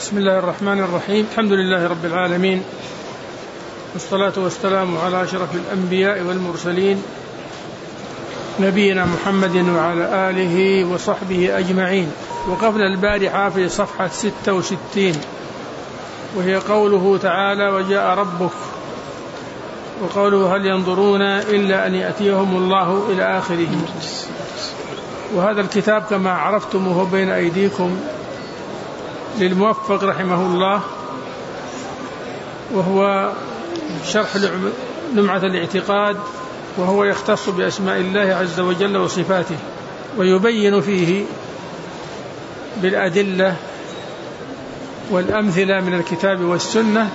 بسم الله الرحمن الرحيم. الحمد لله رب العالمين، والصلاة والسلام على أشرف الأنبياء والمرسلين نبينا محمد وعلى آله وصحبه أجمعين. وقفنا البارحة في صفحة 66 وهي قوله تعالى وجاء ربك، وقوله هل ينظرون إلا أن يأتيهم الله إلى آخره. وهذا الكتاب كما عرفتم وهو بين أيديكم للموفق رحمه الله، وهو شرح لمعة الاعتقاد، وهو يختص بأسماء الله عز وجل وصفاته، ويبين فيه بالأدلة والأمثلة من الكتاب والسنة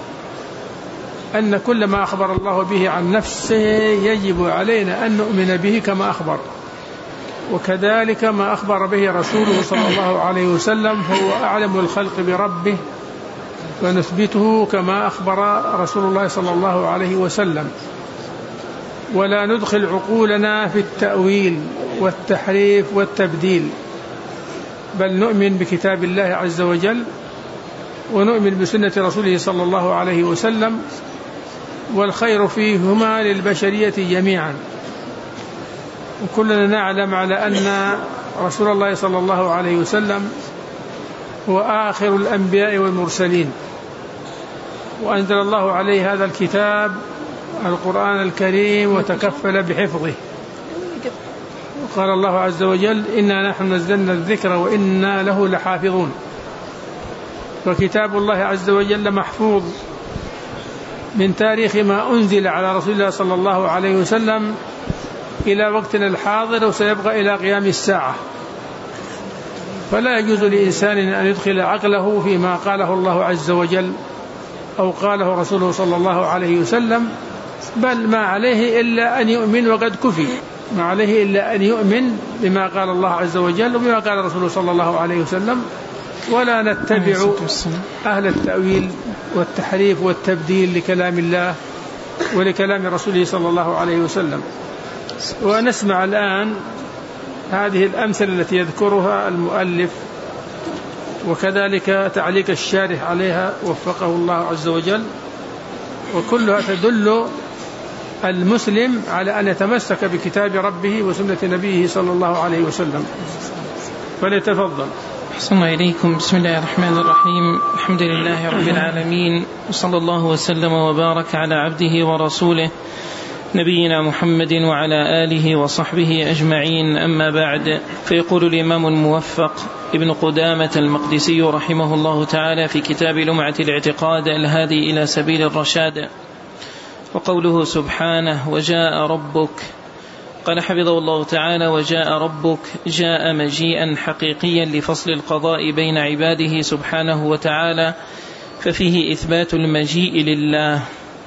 أن كل ما أخبر الله به عن نفسه يجب علينا أن نؤمن به كما أخبر، وكذلك ما أخبر به رسوله صلى الله عليه وسلم، فهو أعلم الخلق بربه، فنثبته كما أخبر رسول الله صلى الله عليه وسلم، ولا ندخل عقولنا في التأويل والتحريف والتبديل، بل نؤمن بكتاب الله عز وجل ونؤمن بسنة رسوله صلى الله عليه وسلم، والخير فيهما للبشرية جميعا. وكلنا نعلم على أن رسول الله صلى الله عليه وسلم هو آخر الأنبياء والمرسلين، وأنزل الله عليه هذا الكتاب القرآن الكريم وتكفل بحفظه. وقال الله عز وجل إنا نحن نزلنا الذكر وإنا له لحافظون. وكتاب الله عز وجل محفوظ من تاريخ ما أنزل على رسول الله صلى الله عليه وسلم إلى وقتنا الحاضر، وسيبقى إلى قيام الساعة. فلا يجوز لإنسان أن يدخل عقله فيما قاله الله عز وجل أو قاله رسوله صلى الله عليه وسلم، بل ما عليه إلا أن يؤمن، وقد كفي ما عليه إلا أن يؤمن بما قال الله عز وجل وبما قال رسوله صلى الله عليه وسلم، ولا نتبع أهل التأويل والتحريف والتبديل لكلام الله ولكلام رسوله صلى الله عليه وسلم. ونسمع الآن هذه الأمثلة التي يذكرها المؤلف، وكذلك تعليق الشارح عليها وفقه الله عز وجل، وكلها تدل المسلم على أن يتمسك بكتاب ربه وسنة نبيه صلى الله عليه وسلم. فليتفضل. أحسن إليكم. بسم الله الرحمن الرحيم. الحمد لله رب العالمين، وصلى الله وسلم وبارك على عبده ورسوله نبينا محمد وعلى آله وصحبه أجمعين. أما بعد، فيقول الإمام الموفق ابن قدامة المقدسي رحمه الله تعالى في كتاب لمعة الاعتقاد الهادي إلى سبيل الرشاد، وقوله سبحانه وجاء ربك، قال حفظه الله تعالى وجاء ربك جاء مجيئا حقيقيا لفصل القضاء بين عباده سبحانه وتعالى، ففيه إثبات المجيء لله.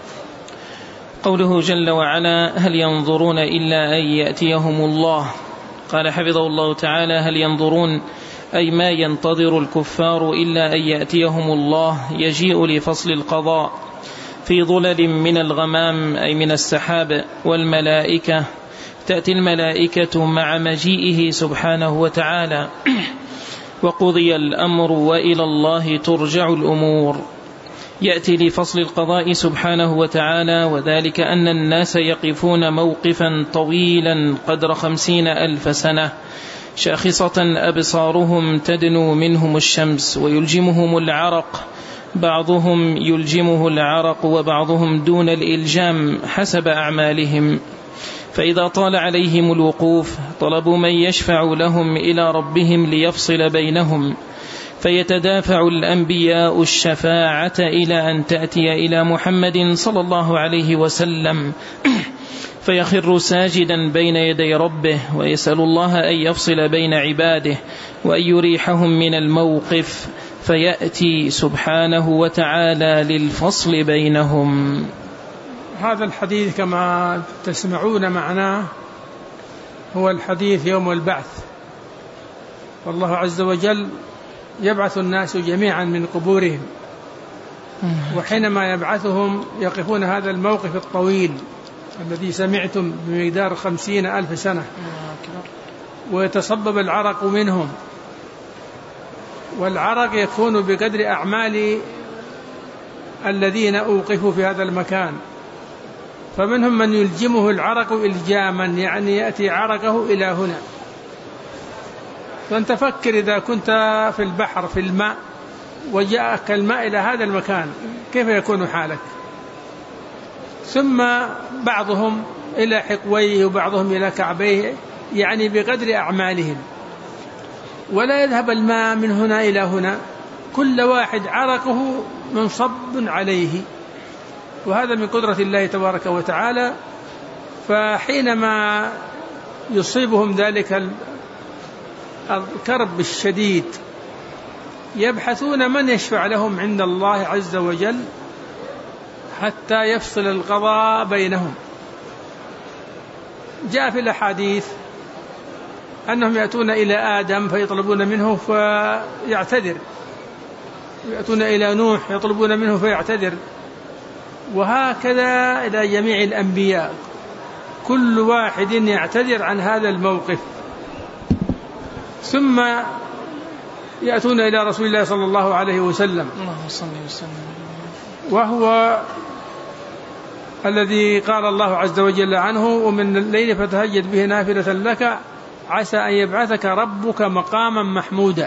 قوله جل وعلا هل ينظرون إلا أن يأتيهم الله، قال حفظه الله تعالى هل ينظرون أي ما ينتظر الكفار إلا أن يأتيهم الله يجيء لفصل القضاء في ظلل من الغمام أي من السحاب، والملائكة تأتي الملائكة مع مجيئه سبحانه وتعالى، وقضي الأمر وإلى الله ترجع الأمور. يأتي لفصل القضاء سبحانه وتعالى، وذلك أن الناس يقفون موقفا طويلا قدر 50,000 سنة، شاخصة أبصارهم تدنو منهم الشمس ويلجمهم العرق، بعضهم يلجمه العرق وبعضهم دون الإلجام حسب أعمالهم. فإذا طال عليهم الوقوف طلبوا من يشفع لهم إلى ربهم ليفصل بينهم، فيتدافع الأنبياء الشفاعة إلى أن تأتي إلى محمد صلى الله عليه وسلم، فيخر ساجدا بين يدي ربه ويسأل الله أن يفصل بين عباده وأن يريحهم من الموقف، فيأتي سبحانه وتعالى للفصل بينهم. هذا الحديث كما تسمعون معناه هو الحديث يوم البعث، والله عز وجل يبعث الناس جميعا من قبورهم، وحينما يبعثهم يقفون هذا الموقف الطويل الذي سمعتم بمقدار 50,000 سنة، ويتصبب العرق منهم، والعرق يكون بقدر أعمال الذين أوقفوا في هذا المكان، فمنهم من يلجمه العرق إلجاما، يعني يأتي عرقه إلى هنا. فأنت فكر إذا كنت في البحر في الماء وجاءك الماء إلى هذا المكان كيف يكون حالك؟ ثم بعضهم إلى حقويه وبعضهم إلى كعبيه، يعني بقدر أعمالهم، ولا يذهب الماء من هنا إلى هنا، كل واحد عرقه منصب عليه، وهذا من قدرة الله تبارك وتعالى. فحينما يصيبهم ذلك الكرب الشديد يبحثون من يشفع لهم عند الله عز وجل حتى يفصل القضاء بينهم. جاء في الأحاديث أنهم يأتون إلى آدم فيطلبون منه فيعتذر، يأتون إلى نوح يطلبون منه فيعتذر، وهكذا إلى جميع الأنبياء، كل واحد يعتذر عن هذا الموقف. ثم يأتون إلى رسول الله صلى الله عليه وسلم، وهو الذي قال الله عز وجل عنه: ومن الليل فتهجد به نافلة لك عسى أن يبعثك ربك مقاما محمودا.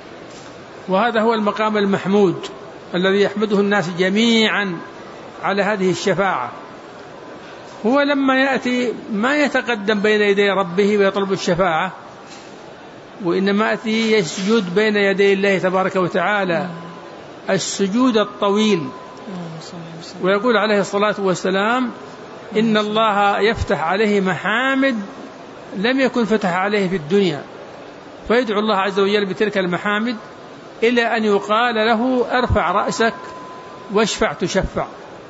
وهذا هو المقام المحمود الذي يحمده الناس جميعا على هذه الشفاعة. هو لما يأتي ما يتقدم بين يدي ربه ويطلب الشفاعة، وإنما يأتي يسجد بين يدي الله تبارك وتعالى السجود الطويل، ويقول عليه الصلاة والسلام: إن الله يفتح عليه محامد لم يكن فتح عليه في الدنيا، فيدعو الله عز وجل بتلك المحامد إلى أن يقال له: ارفع رأسك واشفع تشفع،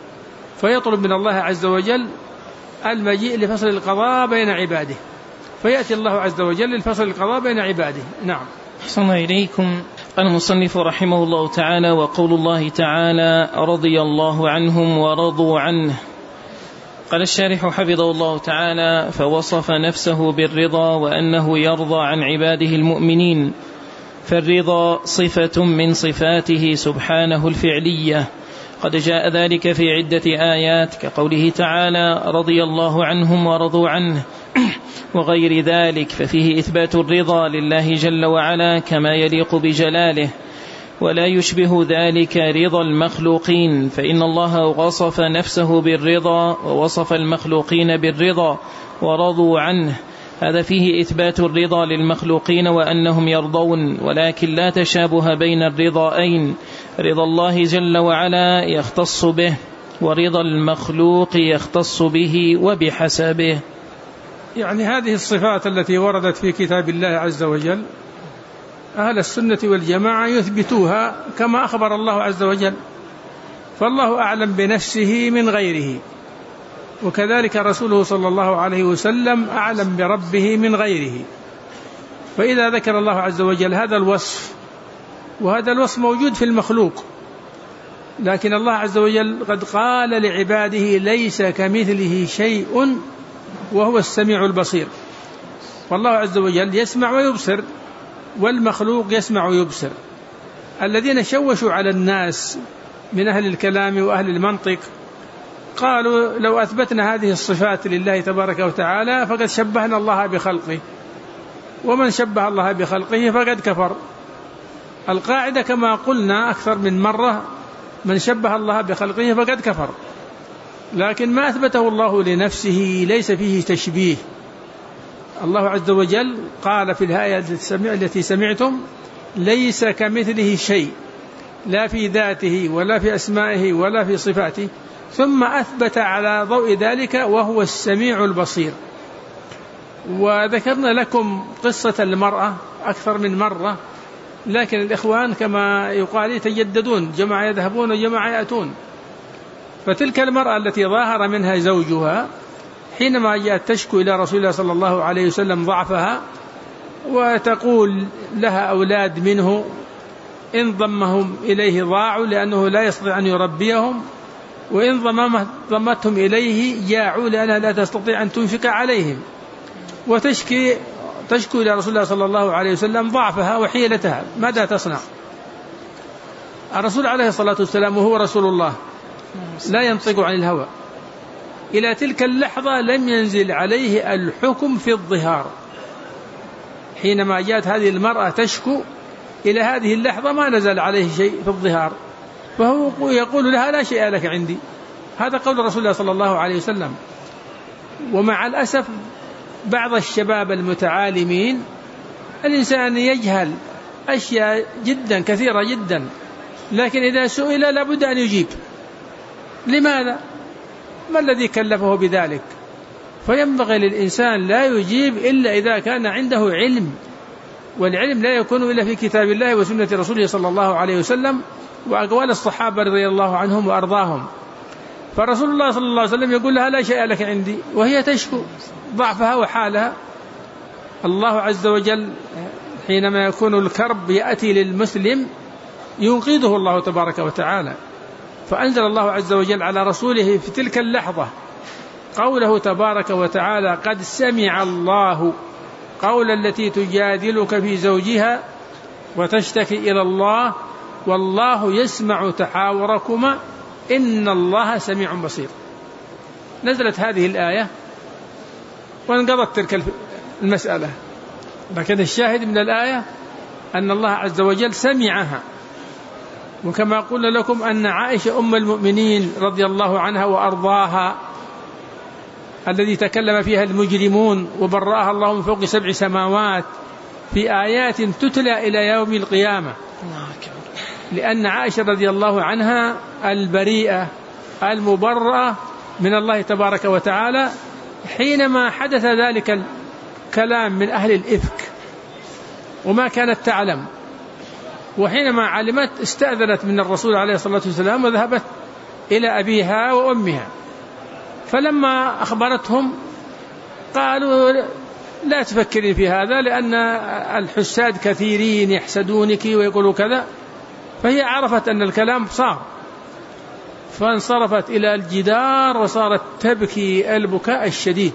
فيطلب من الله عز وجل المجيء لفصل القضاء بين عباده، فيأتي الله عز وجل لفصل القضاء بين عباده. نعم. أحسن إليكم. قال المصنف رحمه الله تعالى: وقول الله تعالى: رضي الله عنهم ورضوا عنه. قال الشارح حفظه الله تعالى: فوصف نفسه بالرضا وأنه يرضى عن عباده المؤمنين، فالرضا صفة من صفاته سبحانه الفعلية، قد جاء ذلك في عدة آيات كقوله تعالى: رضي الله عنهم ورضوا عنه وغير ذلك، ففيه إثبات الرضا لله جل وعلا كما يليق بجلاله، ولا يشبه ذلك رضا المخلوقين، فإن الله وصف نفسه بالرضا ووصف المخلوقين بالرضا ورضوا عنه، هذا فيه إثبات الرضا للمخلوقين وأنهم يرضون، ولكن لا تشابه بين الرضائين، رضا الله جل وعلا يختص به، ورضا المخلوق يختص به وبحسبه. يعني هذه الصفات التي وردت في كتاب الله عز وجل أهل السنة والجماعة يثبتوها كما أخبر الله عز وجل، فالله أعلم بنفسه من غيره، وكذلك رسوله صلى الله عليه وسلم أعلم بربه من غيره. فإذا ذكر الله عز وجل هذا الوصف، وهذا الوصف موجود في المخلوق، لكن الله عز وجل قد قال لعباده: ليس كمثله شيء وهو السميع البصير. والله عز وجل يسمع ويبصر، والمخلوق يسمع ويبصر. الذين شوشوا على الناس من أهل الكلام وأهل المنطق قالوا: لو أثبتنا هذه الصفات لله تبارك وتعالى فقد شبهنا الله بخلقه، ومن شبه الله بخلقه فقد كفر. القاعدة كما قلنا أكثر من مرة: من شبه الله بخلقه فقد كفر. لكن ما أثبته الله لنفسه ليس فيه تشبيه. الله عز وجل قال في الآية التي سمعتم: ليس كمثله شيء، لا في ذاته ولا في أسمائه ولا في صفاته، ثم أثبت على ضوء ذلك: وهو السميع البصير. وذكرنا لكم قصة المرأة أكثر من مرة، لكن الإخوان كما يقال يتجددون، جماعة يذهبون وجماعة يأتون. فتلك المرأة التي ظاهر منها زوجها حينما جاءت تشكو إلى رسول الله صلى الله عليه وسلم ضعفها، وتقول لها أولاد منه إن ضمهم إليه ضاعوا لأنه لا يستطيع أن يربيهم، وإن ضمتهم إليه جاعوا لأنها لا تستطيع أن تنفق عليهم، تشكو إلى رسول الله صلى الله عليه وسلم ضعفها وحيلتها، ماذا تصنع؟ الرسول عليه الصلاة والسلام وهو رسول الله لا ينطق عن الهوى، إلى تلك اللحظة لم ينزل عليه الحكم في الظهار. حينما جاءت هذه المرأة تشكو إلى هذه اللحظة ما نزل عليه شيء في الظهار، فهو يقول لها لا شيء لك عندي. هذا قول رسول الله صلى الله عليه وسلم. ومع الأسف بعض الشباب المتعالمين الإنسان يجهل أشياء جدا كثيرة جدا، لكن إذا سئل لابد أن يجيب. لماذا؟ ما الذي كلفه بذلك؟ فينبغي للإنسان لا يجيب إلا إذا كان عنده علم، والعلم لا يكون إلا في كتاب الله وسنة رسوله صلى الله عليه وسلم وأقوال الصحابة رضي الله عنهم وأرضاهم. فرسول الله صلى الله عليه وسلم يقول لها لا شيء لك عندي، وهي تشكو ضعفها وحالها. الله عز وجل حينما يكون الكرب يأتي للمسلم ينقذه الله تبارك وتعالى، فأنزل الله عز وجل على رسوله في تلك اللحظة قوله تبارك وتعالى: قد سمع الله قول التي تجادلك في زوجها وتشتكي إلى الله والله يسمع تحاوركما إن الله سميع بصير. نزلت هذه الآية وانقضت تلك المسألة، لكن الشاهد من الآية أن الله عز وجل سمعها. وكما قلنا لكم أن عائشة أم المؤمنين رضي الله عنها وأرضاها الذي تكلم فيها المجرمون وبرأها الله من فوق 7 سماوات في آيات تتلى إلى يوم القيامة، لأن عائشة رضي الله عنها البريئة المبرأة من الله تبارك وتعالى حينما حدث ذلك الكلام من أهل الإفك وما كانت تعلم، وحينما علمت استأذنت من الرسول عليه الصلاة والسلام وذهبت إلى أبيها وأمها، فلما أخبرتهم قالوا لا تفكرين في هذا لأن الحساد كثيرين يحسدونك ويقولوا كذا. فهي عرفت أن الكلام صار، فانصرفت إلى الجدار وصارت تبكي البكاء الشديد.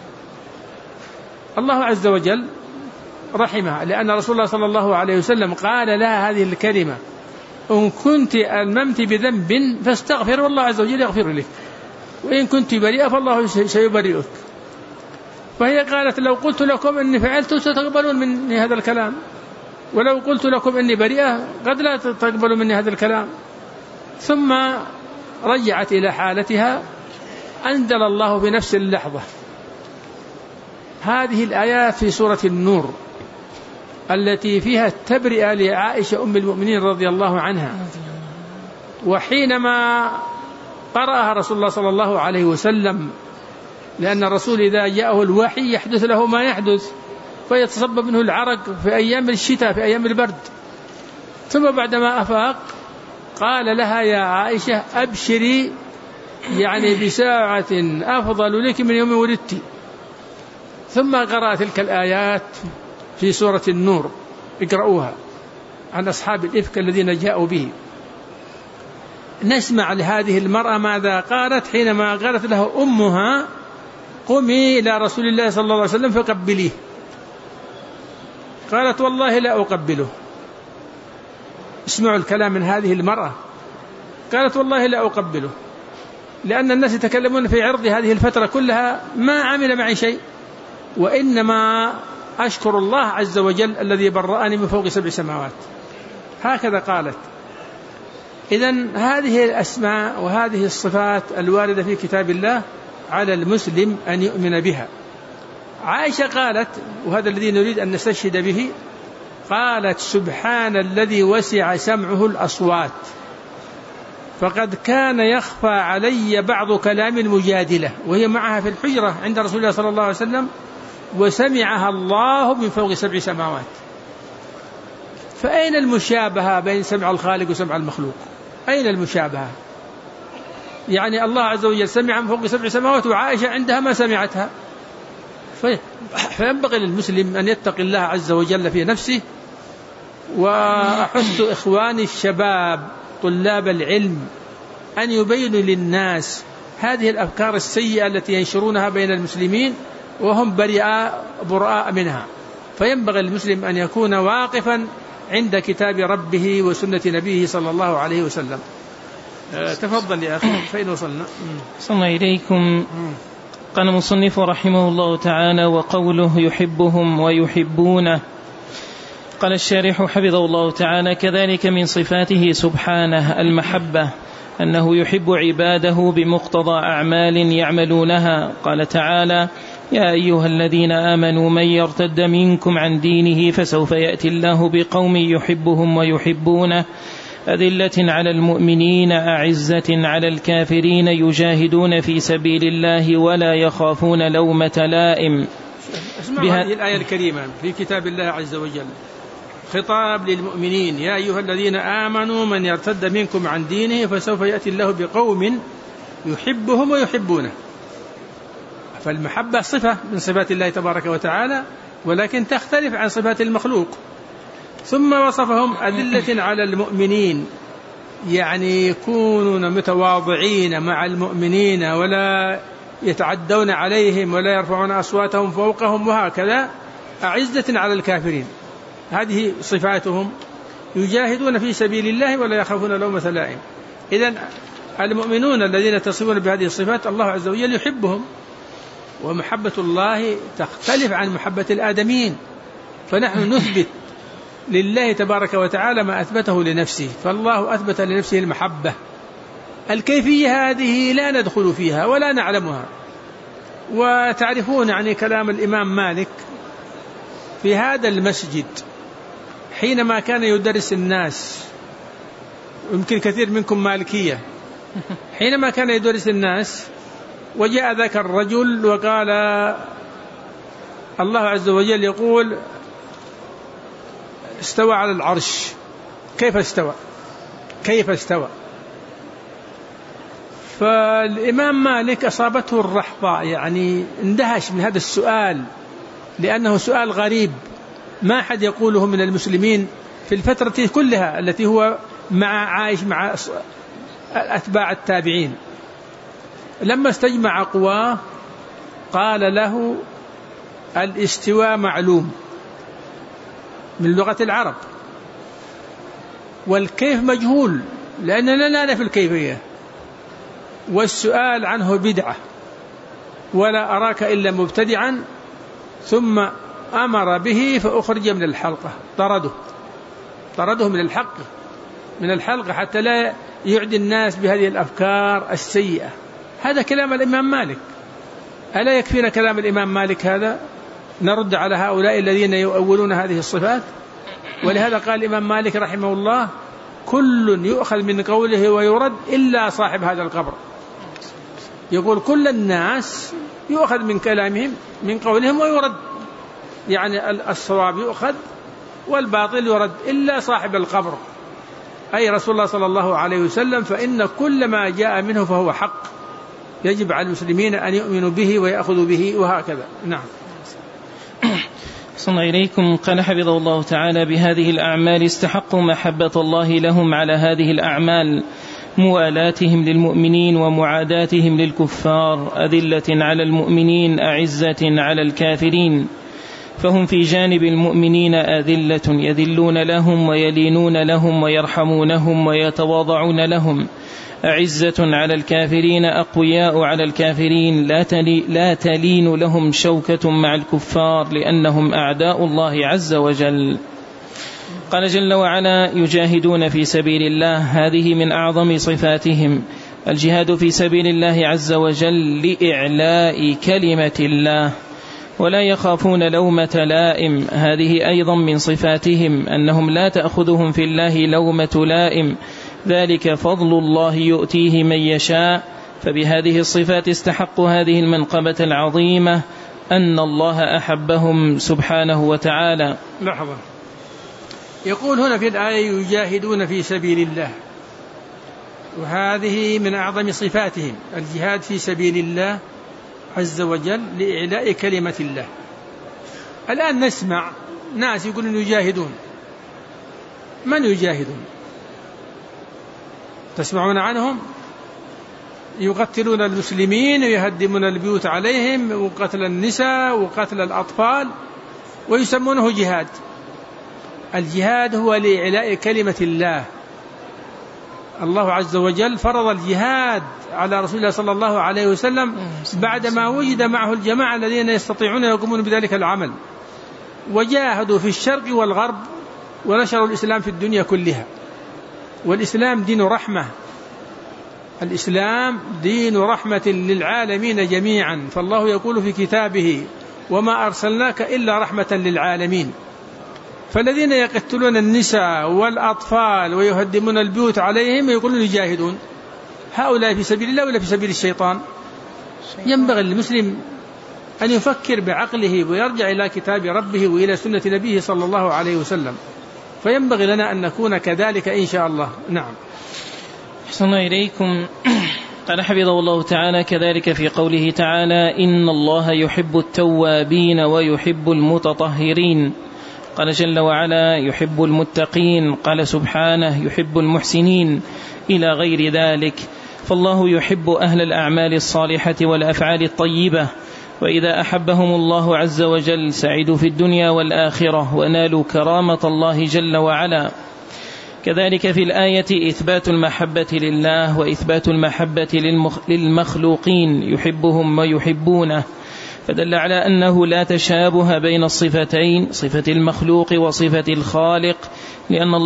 الله عز وجل رحمها، لأن رسول الله صلى الله عليه وسلم قال لها هذه الكلمة: إن كنت ألممت بذنب فاستغفر والله عز وجل يغفر لك، وإن كنت بريئة فالله سيبرئك. فهي قالت: لو قلت لكم إني فعلت ستقبلون مني هذا الكلام، ولو قلت لكم إني بريئة قد لا تقبلوا مني هذا الكلام. ثم رجعت إلى حالتها. أنزل الله في نفس اللحظة هذه الآيات في سورة النور التي فيها التبرئة لعائشة أم المؤمنين رضي الله عنها. وحينما قرأها رسول الله صلى الله عليه وسلم، لأن الرسول إذا جاءه الوحي يحدث له ما يحدث فيتصبب منه العرق في أيام الشتاء في أيام البرد، ثم بعدما أفاق قال لها: يا عائشة أبشري، يعني بساعة أفضل لك من يوم ولدت. ثم قرأ تلك الآيات في سورة النور، اقرأوها، عن أصحاب الإفك الذين جاءوا به. نسمع لهذه المرأة ماذا قالت حينما قالت له أمها: قمي إلى رسول الله صلى الله عليه وسلم فقبليه. قالت: والله لا أقبله. اسمعوا الكلام من هذه المرأة. قالت: والله لا أقبله، لأن الناس يتكلمون في عرض هذه الفترة كلها ما عمل معي شيء، وإنما أشكر الله عز وجل الذي برأني من فوق 7 سماوات. هكذا قالت. إذن هذه الأسماء وهذه الصفات الواردة في كتاب الله على المسلم أن يؤمن بها. عائشة قالت، وهذا الذي نريد أن نستشهد به، قالت: سبحان الذي وسع سمعه الأصوات، فقد كان يخفى علي بعض كلام المجادلة، وهي معها في الحجرة عند رسول الله صلى الله عليه وسلم، وسمعها الله من فوق 7 سماوات. فأين المشابهة بين سمع الخالق وسمع المخلوق؟ أين المشابهة؟ يعني الله عز وجل سمع من فوق 7 سماوات وعائشة عندها ما سمعتها. فينبغي للمسلم أن يتقي الله عز وجل في نفسه. وأحث إخواني الشباب طلاب العلم أن يبينوا للناس هذه الأفكار السيئة التي ينشرونها بين المسلمين وهم براء منها. فينبغي المسلم أن يكون واقفا عند كتاب ربه وسنة نبيه صلى الله عليه وسلم. تفضل يا أخي، فين وصلنا؟ صلى إليكم. قال المصنف رحمه الله تعالى: وقوله يحبهم ويحبونه. قال الشارح حفظه الله تعالى: كذلك من صفاته سبحانه المحبة، أنه يحب عباده بمقتضى أعمال يعملونها. قال تعالى: يا أيها الذين آمنوا من يرتد منكم عن دينه فسوف يأتي الله بقوم يحبهم ويحبونه أذلة على المؤمنين أعزة على الكافرين يجاهدون في سبيل الله ولا يخافون لومة لائم. اسمعوا هذه الآية الكريمة في كتاب الله عز وجل، خطاب للمؤمنين: يا أيها الذين آمنوا من يرتد منكم عن دينه فسوف يأتي الله بقوم يحبهم ويحبونه. فالمحبة صفة من صفات الله تبارك وتعالى، ولكن تختلف عن صفات المخلوق. ثم وصفهم أذلة على المؤمنين، يعني يكونون متواضعين مع المؤمنين ولا يتعدون عليهم ولا يرفعون أصواتهم فوقهم وهكذا، أعزة على الكافرين. هذه صفاتهم، يجاهدون في سبيل الله ولا يخافون لومة لائم. إذن المؤمنون الذين يتصفون بهذه الصفات الله عز وجل يحبهم، ومحبة الله تختلف عن محبة الآدمين. فنحن نثبت لله تبارك وتعالى ما أثبته لنفسه، فالله أثبت لنفسه المحبة. الكيفية هذه لا ندخل فيها ولا نعلمها. وتعرفون يعني كلام الإمام مالك في هذا المسجد حينما كان يدرس الناس، يمكن كثير منكم مالكية، حينما كان يدرس الناس وجاء ذاك الرجل وقال: الله عز وجل يقول استوى على العرش، كيف استوى؟ كيف استوى؟ فالإمام مالك أصابته الرحضة، يعني اندهش من هذا السؤال، لأنه سؤال غريب ما أحد يقوله من المسلمين في الفترة كلها التي هو عايش مع أتباع التابعين. لما استجمع قواه قال له: الاستواء معلوم من لغة العرب، والكيف مجهول لأننا لا نعرف الكيفية، والسؤال عنه بدعة، ولا أراك إلا مبتدعا. ثم أمر به فأخرج من الحلقة، طرده من الحلقة حتى لا يعدي الناس بهذه الأفكار السيئة. هذا كلام الإمام مالك، ألا يكفينا كلام الإمام مالك هذا نرد على هؤلاء الذين يؤولون هذه الصفات؟ ولهذا قال الإمام مالك رحمه الله: كل يؤخذ من قوله ويرد إلا صاحب هذا القبر. يقول كل الناس يؤخذ من كلامهم من قولهم ويرد، يعني الصواب يؤخذ والباطل يرد إلا صاحب القبر، أي رسول الله صلى الله عليه وسلم، فإن كل ما جاء منه فهو حق، يجب على المسلمين أن يؤمنوا به ويأخذوا به وهكذا. نعم. صلى إليكم. قال حفظه الله تعالى: بهذه الأعمال استحقوا محبة الله لهم على هذه الأعمال، موالاتهم للمؤمنين ومعاداتهم للكفار، أذلة على المؤمنين أعزة على الكافرين. فهم في جانب المؤمنين أذلة يذلون لهم ويلينون لهم ويرحمونهم ويتواضعون لهم، أعزة على الكافرين أقوياء على الكافرين، لا تلين لهم شوكة مع الكفار لأنهم أعداء الله عز وجل. قال جل وعلا: يجاهدون في سبيل الله. هذه من أعظم صفاتهم، الجهاد في سبيل الله عز وجل لإعلاء كلمة الله، ولا يخافون لومة لائم. هذه أيضا من صفاتهم، أنهم لا تأخذهم في الله لومة لائم، ذلك فضل الله يؤتيه من يشاء. فبهذه الصفات استحقوا هذه المنقبة العظيمة، أن الله أحبهم سبحانه وتعالى. لحظة، يقول هنا في الآية: يجاهدون في سبيل الله، وهذه من أعظم صفاتهم، الجهاد في سبيل الله عز وجل لإعلاء كلمة الله. الآن نسمع ناس يقولون يجاهدون. من يجاهدون؟ تسمعون عنهم؟ يقتلون المسلمين ويهدمون البيوت عليهم وقتل النساء وقتل الأطفال ويسمونه جهاد. الجهاد هو لإعلاء كلمة الله. الله عز وجل فرض الجهاد على رسول الله صلى الله عليه وسلم بعدما وجد معه الجماعة الذين يستطيعون يقومون بذلك العمل، وجاهدوا في الشرق والغرب ونشروا الإسلام في الدنيا كلها. والإسلام دين رحمة، الإسلام دين رحمة للعالمين جميعا. فالله يقول في كتابه: وما أرسلناك إلا رحمة للعالمين. فالذين يقتلون النساء والأطفال ويهدمون البيوت عليهم يقولون يجاهدون، هؤلاء في سبيل الله ولا في سبيل الشيطان؟ ينبغي للمسلم أن يفكر بعقله ويرجع إلى كتاب ربه وإلى سنة نبيه صلى الله عليه وسلم، فينبغي لنا أن نكون كذلك إن شاء الله. نعم. أحسن إليكم. قال حفظه الله تعالى كذلك في قوله تعالى: إن الله يحب التوابين ويحب المتطهرين. قال جل وعلا: يحب المتقين. قال سبحانه: يحب المحسنين، إلى غير ذلك. فالله يحب أهل الأعمال الصالحة والأفعال الطيبة، وإذا أحبهم الله عز وجل سعدوا في الدنيا والآخرة ونالوا كرامة الله جل وعلا. كذلك في الآية إثبات المحبة لله وإثبات المحبة للمخلوقين يحبهم ويحبونه، فدل على أنه لا تشابه بين الصفتين، صفة المخلوق وصفة الخالق، لأن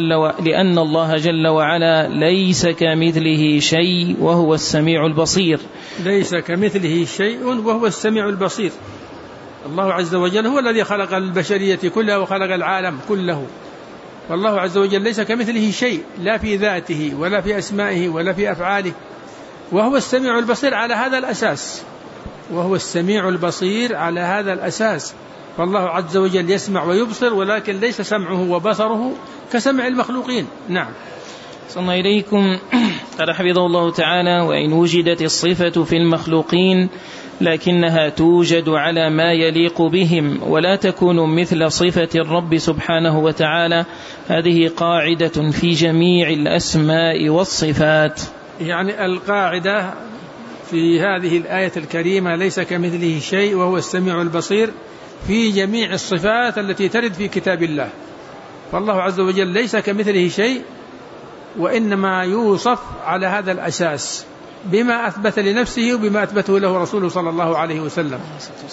الله جل وعلا ليس كمثله شيء وهو السميع البصير. ليس كمثله شيء وهو السميع البصير. الله عز وجل هو الذي خلق البشرية كلها وخلق العالم كله، والله عز وجل ليس كمثله شيء، لا في ذاته ولا في أسمائه ولا في أفعاله، وهو السميع البصير على هذا الأساس. وهو السميع البصير على هذا الأساس. فالله عز وجل يسمع ويبصر، ولكن ليس سمعه وبصره كسمع المخلوقين. نعم. صلى إليكم. قال حفظه الله تعالى: وإن وجدت الصفة في المخلوقين لكنها توجد على ما يليق بهم ولا تكون مثل صفة الرب سبحانه وتعالى. هذه قاعدة في جميع الأسماء والصفات. يعني القاعدة في هذه الآية الكريمة: ليس كمثله شيء وهو السميع البصير، في جميع الصفات التي ترد في كتاب الله. فالله عز وجل ليس كمثله شيء، وإنما يوصف على هذا الأساس بما أثبت لنفسه وبما أثبته له رسوله صلى الله عليه وسلم.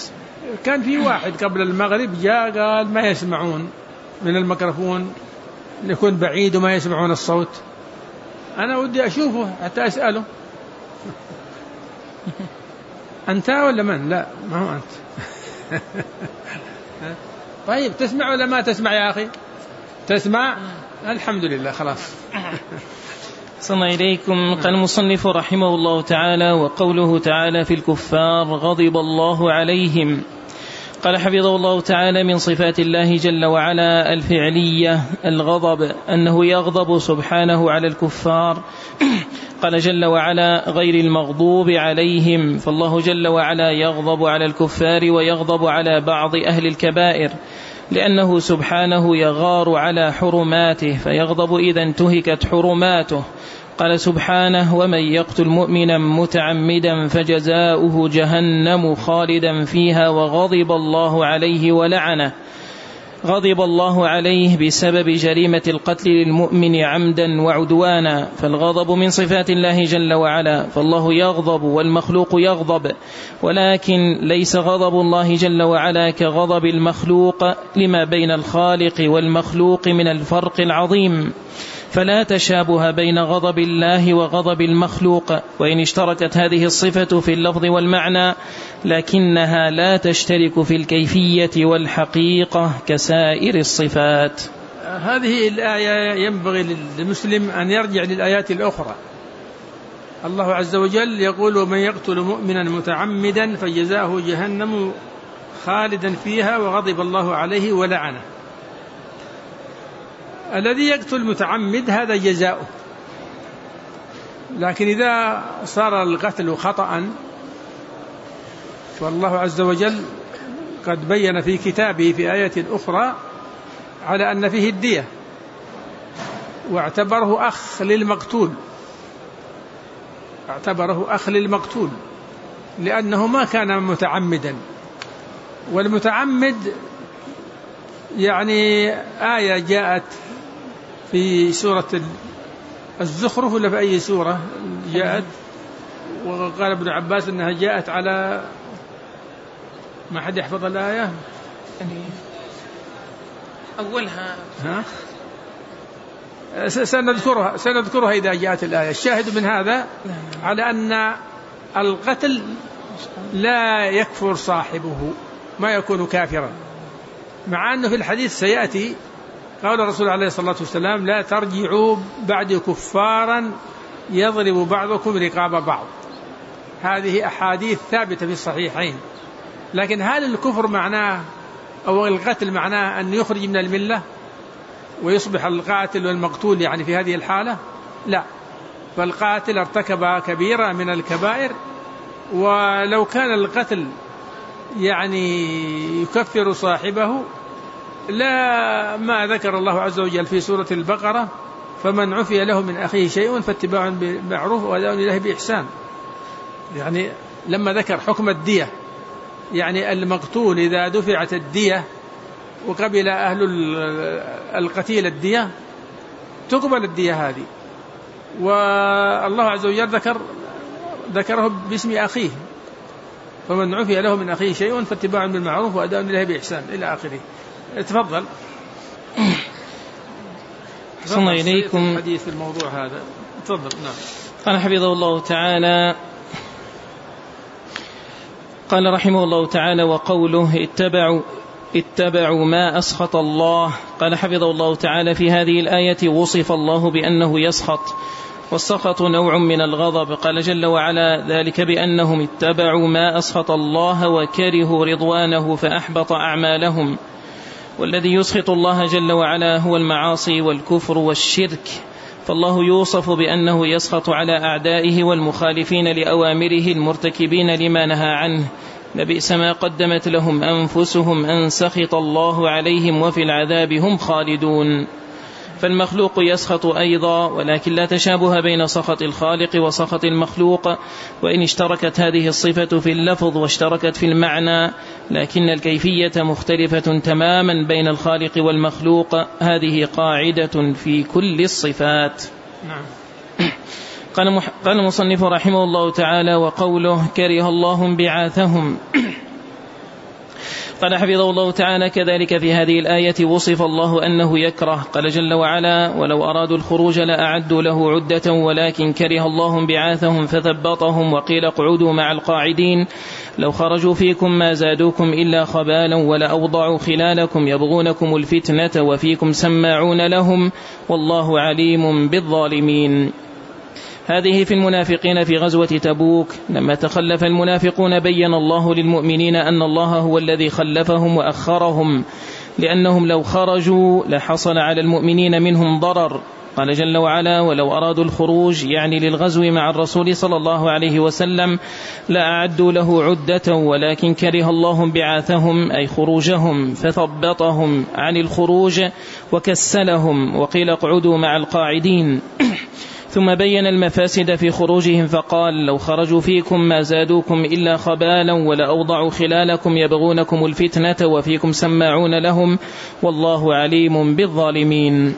كان في واحد قبل المغرب جاء قال: ما يسمعون من الميكروفون، يكون بعيد وما يسمعون الصوت. أنا ودي أشوفه حتى أسأله: أنت ولا من؟ لا، ما هو أنت. طيب تسمع ولا ما تسمع يا أخي؟ تسمع؟ الحمد لله، خلاص. صلى إليكم. قال المصنف رحمه الله تعالى: وقوله تعالى في الكفار: غضب الله عليهم. قال حفظه الله تعالى: من صفات الله جل وعلا الفعلية الغضب، أنه يغضب سبحانه على الكفار. قال جل وعلا: غير المغضوب عليهم. فالله جل وعلا يغضب على الكفار ويغضب على بعض أهل الكبائر، لأنه سبحانه يغار على حرماته، فيغضب إذا انتهكت حرماته. قال سبحانه: ومن يقتل مؤمنا متعمدا فجزاؤه جهنم خالدا فيها وغضب الله عليه ولعنه. غضب الله عليه بسبب جريمة القتل للمؤمن عمدا وعدوانا. فالغضب من صفات الله جل وعلا، فالله يغضب والمخلوق يغضب، ولكن ليس غضب الله جل وعلا كغضب المخلوق، لما بين الخالق والمخلوق من الفرق العظيم. فلا تشابه بين غضب الله وغضب المخلوق، وإن اشتركت هذه الصفة في اللفظ والمعنى لكنها لا تشترك في الكيفية والحقيقة كسائر الصفات. هذه الآية ينبغي للمسلم أن يرجع للآيات الأخرى. الله عز وجل يقول: ومن يقتل مؤمنا متعمدا فجزاؤه جهنم خالدا فيها وغضب الله عليه ولعنه. الذي يقتل متعمد هذا جزاؤه، لكن إذا صار القتل خطأ فالله عز وجل قد بين في كتابه في آية أخرى على أن فيه الدية، واعتبره أخ للمقتول، لأنه ما كان متعمدا، والمتعمد يعني آية جاءت في سورة الزخرف ولا في أي سورة جاءت؟ وقال ابن عباس أنها جاءت على، ما حد يحفظ الآية أولها سنذكرها إذا جاءت الآية. الشاهد من هذا على أن القتل لا يكفر صاحبه، ما يكون كافرا، مع أنه في الحديث سيأتي قال الرسول عليه الصلاة والسلام: لا ترجعوا بعد كفارا يضرب بعضكم رقاب بعض. هذه أحاديث ثابتة في الصحيحين. لكن هل الكفر معناه أو القتل معناه أن يخرج من الملة ويصبح القاتل والمقتول يعني في هذه الحالة؟ لا، فالقاتل ارتكب كبيرة من الكبائر، ولو كان القتل يعني يكفر صاحبه لا ما ذكر الله عز وجل في سورة البقرة: فمن عفي له من أخيه شيء فاتباع بالمعروف وأداء إليه بإحسان. يعني لما ذكر حكم الدية، يعني المقتول إذا دفعت الدية وقبل أهل القتيل الدية تقبل الدية هذه، والله عز وجل ذكره باسم أخيه: فمن عفي له من أخيه شيء فاتباع بالمعروف وأداء إليه بإحسان إلى آخره. تفضل. صلى إليكم حديث الموضوع هذا. تفضل. نعم. قال حفظه الله تعالى، قال رحمه الله تعالى: وقوله اتبعوا ما أسخط الله. قال حفظه الله تعالى: في هذه الآية وصف الله بأنه يسخط، والسخط نوع من الغضب. قال جل وعلا: ذلك بأنهم اتبعوا ما أسخط الله وكرهوا رضوانه فأحبط أعمالهم. والذي يسخط الله جل وعلا هو المعاصي والكفر والشرك، فالله يوصف بأنه يسخط على أعدائه والمخالفين لأوامره المرتكبين لما نهى عنه. لبئس ما قدمت لهم أنفسهم أن سخط الله عليهم وفي العذاب هم خالدون. فالمخلوق يسخط أيضا، ولكن لا تشابه بين سخط الخالق وسخط المخلوق، وإن اشتركت هذه الصفة في اللفظ واشتركت في المعنى، لكن الكيفية مختلفة تماما بين الخالق والمخلوق. هذه قاعدة في كل الصفات. نعم. قال المصنف رحمه الله تعالى: وقوله كره الله انبعاثهم. قال حفظه الله تعالى: كذلك في هذه الآية وصف الله أنه يكره. قال جل وعلا: ولو أرادوا الخروج لأعدوا له عدة ولكن كره الله انبعاثهم فثبطهم وقيل اقعدوا مع القاعدين لو خرجوا فيكم ما زادوكم إلا خبالا ولأوضعوا خلالكم يبغونكم الفتنة وفيكم سماعون لهم والله عليم بالظالمين. هذه في المنافقين في غزوة تبوك. لما تخلف المنافقون بين الله للمؤمنين أن الله هو الذي خلفهم وأخرهم، لأنهم لو خرجوا لحصل على المؤمنين منهم ضرر. قال جل وعلا: ولو أرادوا الخروج يعني للغزو مع الرسول صلى الله عليه وسلم لأعدوا له عدة ولكن كره الله انبعاثهم أي خروجهم فثبطهم عن الخروج وكسلهم وقيل اقعدوا مع القاعدين. ثم بين المفاسد في خروجهم فقال: لو خرجوا فيكم ما زادوكم إلا خبالا ولأوضعوا خلالكم يبغونكم الفتنة وفيكم سماعون لهم والله عليم بالظالمين.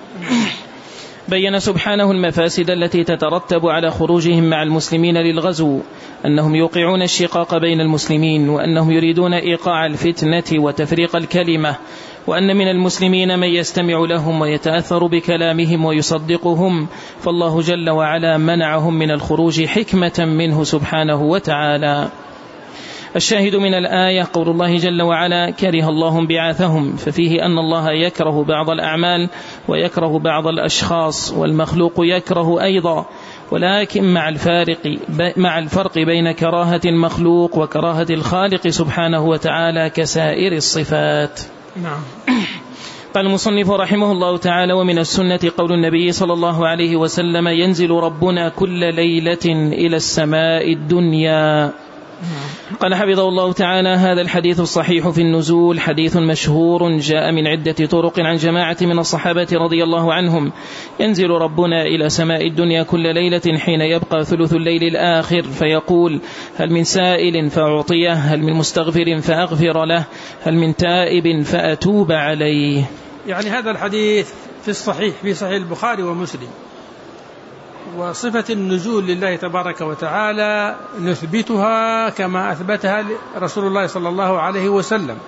بين سبحانه المفاسد التي تترتب على خروجهم مع المسلمين للغزو، أنهم يوقعون الشقاق بين المسلمين، وأنهم يريدون إيقاع الفتنة وتفريق الكلمة، وأن من المسلمين من يستمع لهم ويتأثر بكلامهم ويصدقهم، فالله جل وعلا منعهم من الخروج حكمة منه سبحانه وتعالى. الشاهد من الآية قول الله جل وعلا: كره الله انبعاثهم، ففيه أن الله يكره بعض الأعمال ويكره بعض الأشخاص، والمخلوق يكره أيضا، ولكن مع الفرق بين كراهة المخلوق وكراهة الخالق سبحانه وتعالى كسائر الصفات. نعم. قال المصنف رحمه الله تعالى: ومن السنة قول النبي صلى الله عليه وسلم: ينزل ربنا كل ليلة إلى السماء الدنيا. قال حفظه الله تعالى: هذا الحديث الصحيح في النزول حديث مشهور جاء من عدة طرق عن جماعة من الصحابة رضي الله عنهم. ينزل ربنا إلى سماء الدنيا كل ليلة حين يبقى ثلث الليل الآخر فيقول: هل من سائل فأعطيه، هل من مستغفر فأغفر له، هل من تائب فأتوب عليه. يعني هذا الحديث في الصحيح في صحيح البخاري ومسلم. وصفة النزول لله تبارك وتعالى نثبتها كما أثبتها رسول الله صلى الله عليه وسلم.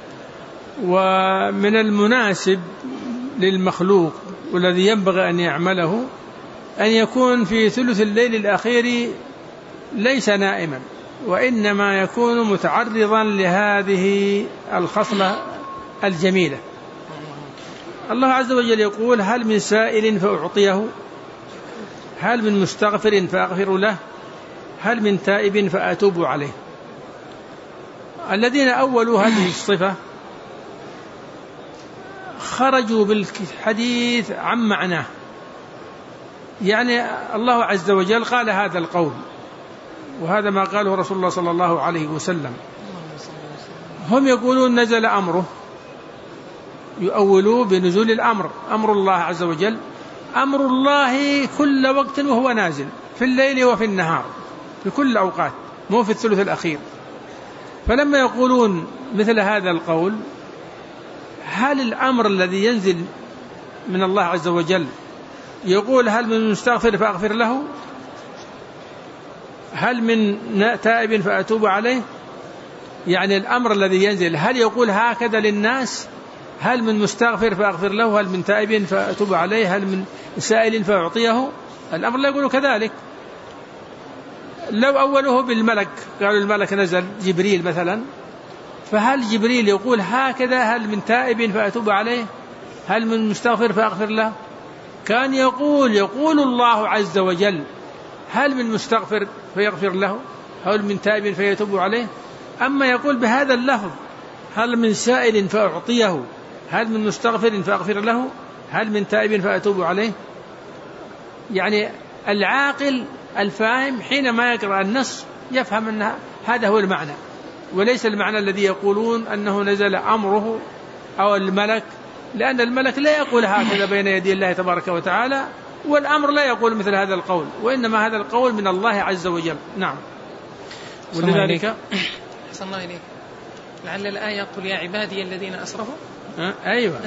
ومن المناسب للمخلوق والذي ينبغي أن يعمله أن يكون في ثلث الليل الأخير ليس نائما، وإنما يكون متعرضا لهذه الخصلة الجميلة. الله عز وجل يقول: هل من سائل فأعطيه، هل من مستغفر فأغفر له، هل من تائب فأتوب عليه. الذين أولوا هذه الصفة خرجوا بالحديث عن معناه. يعني الله عز وجل قال هذا القول، وهذا ما قاله رسول الله صلى الله عليه وسلم. هم يقولون نزل أمره، يؤولوا بنزول الأمر، أمر الله عز وجل، أمر الله كل وقت وهو نازل في الليل وفي النهار في كل الأوقات، مو في الثلث الأخير. فلما يقولون مثل هذا القول، هل الأمر الذي ينزل من الله عز وجل يقول: هل من مستغفر فأغفر له، هل من تائب فأتوب عليه؟ يعني الأمر الذي ينزل هل يقول هكذا للناس: هل من مستغفر فأغفر له، هل من تائب فأتوب عليه، هل من سائل فأعطيه؟ الأمر لا يقول كذلك. لو أوله بالملك، قالوا الملك نزل جبريل مثلا، فهل جبريل يقول هكذا: هل من تائب فأتوب عليه، هل من مستغفر فأغفر له؟ كان يقول الله عز وجل: هل من مستغفر فيغفر له، هل من تائب فيتوب عليه. أما يقول بهذا اللفظ: هل من سائل فأعطيه، هل من مستغفر فأغفر له، هل من تائب فأتوب عليه. يعني العاقل الفاهم حينما يقرأ النص يفهم أن هذا هو المعنى، وليس المعنى الذي يقولون أنه نزل أمره أو الملك، لأن الملك لا يقول هكذا بين يدي الله تبارك وتعالى، والأمر لا يقول مثل هذا القول، وإنما هذا القول من الله عز وجل. نعم. ولذلك أحسن الله إليك، لعل الآية: قل يا عبادي الذين أسرفوا. أيوة.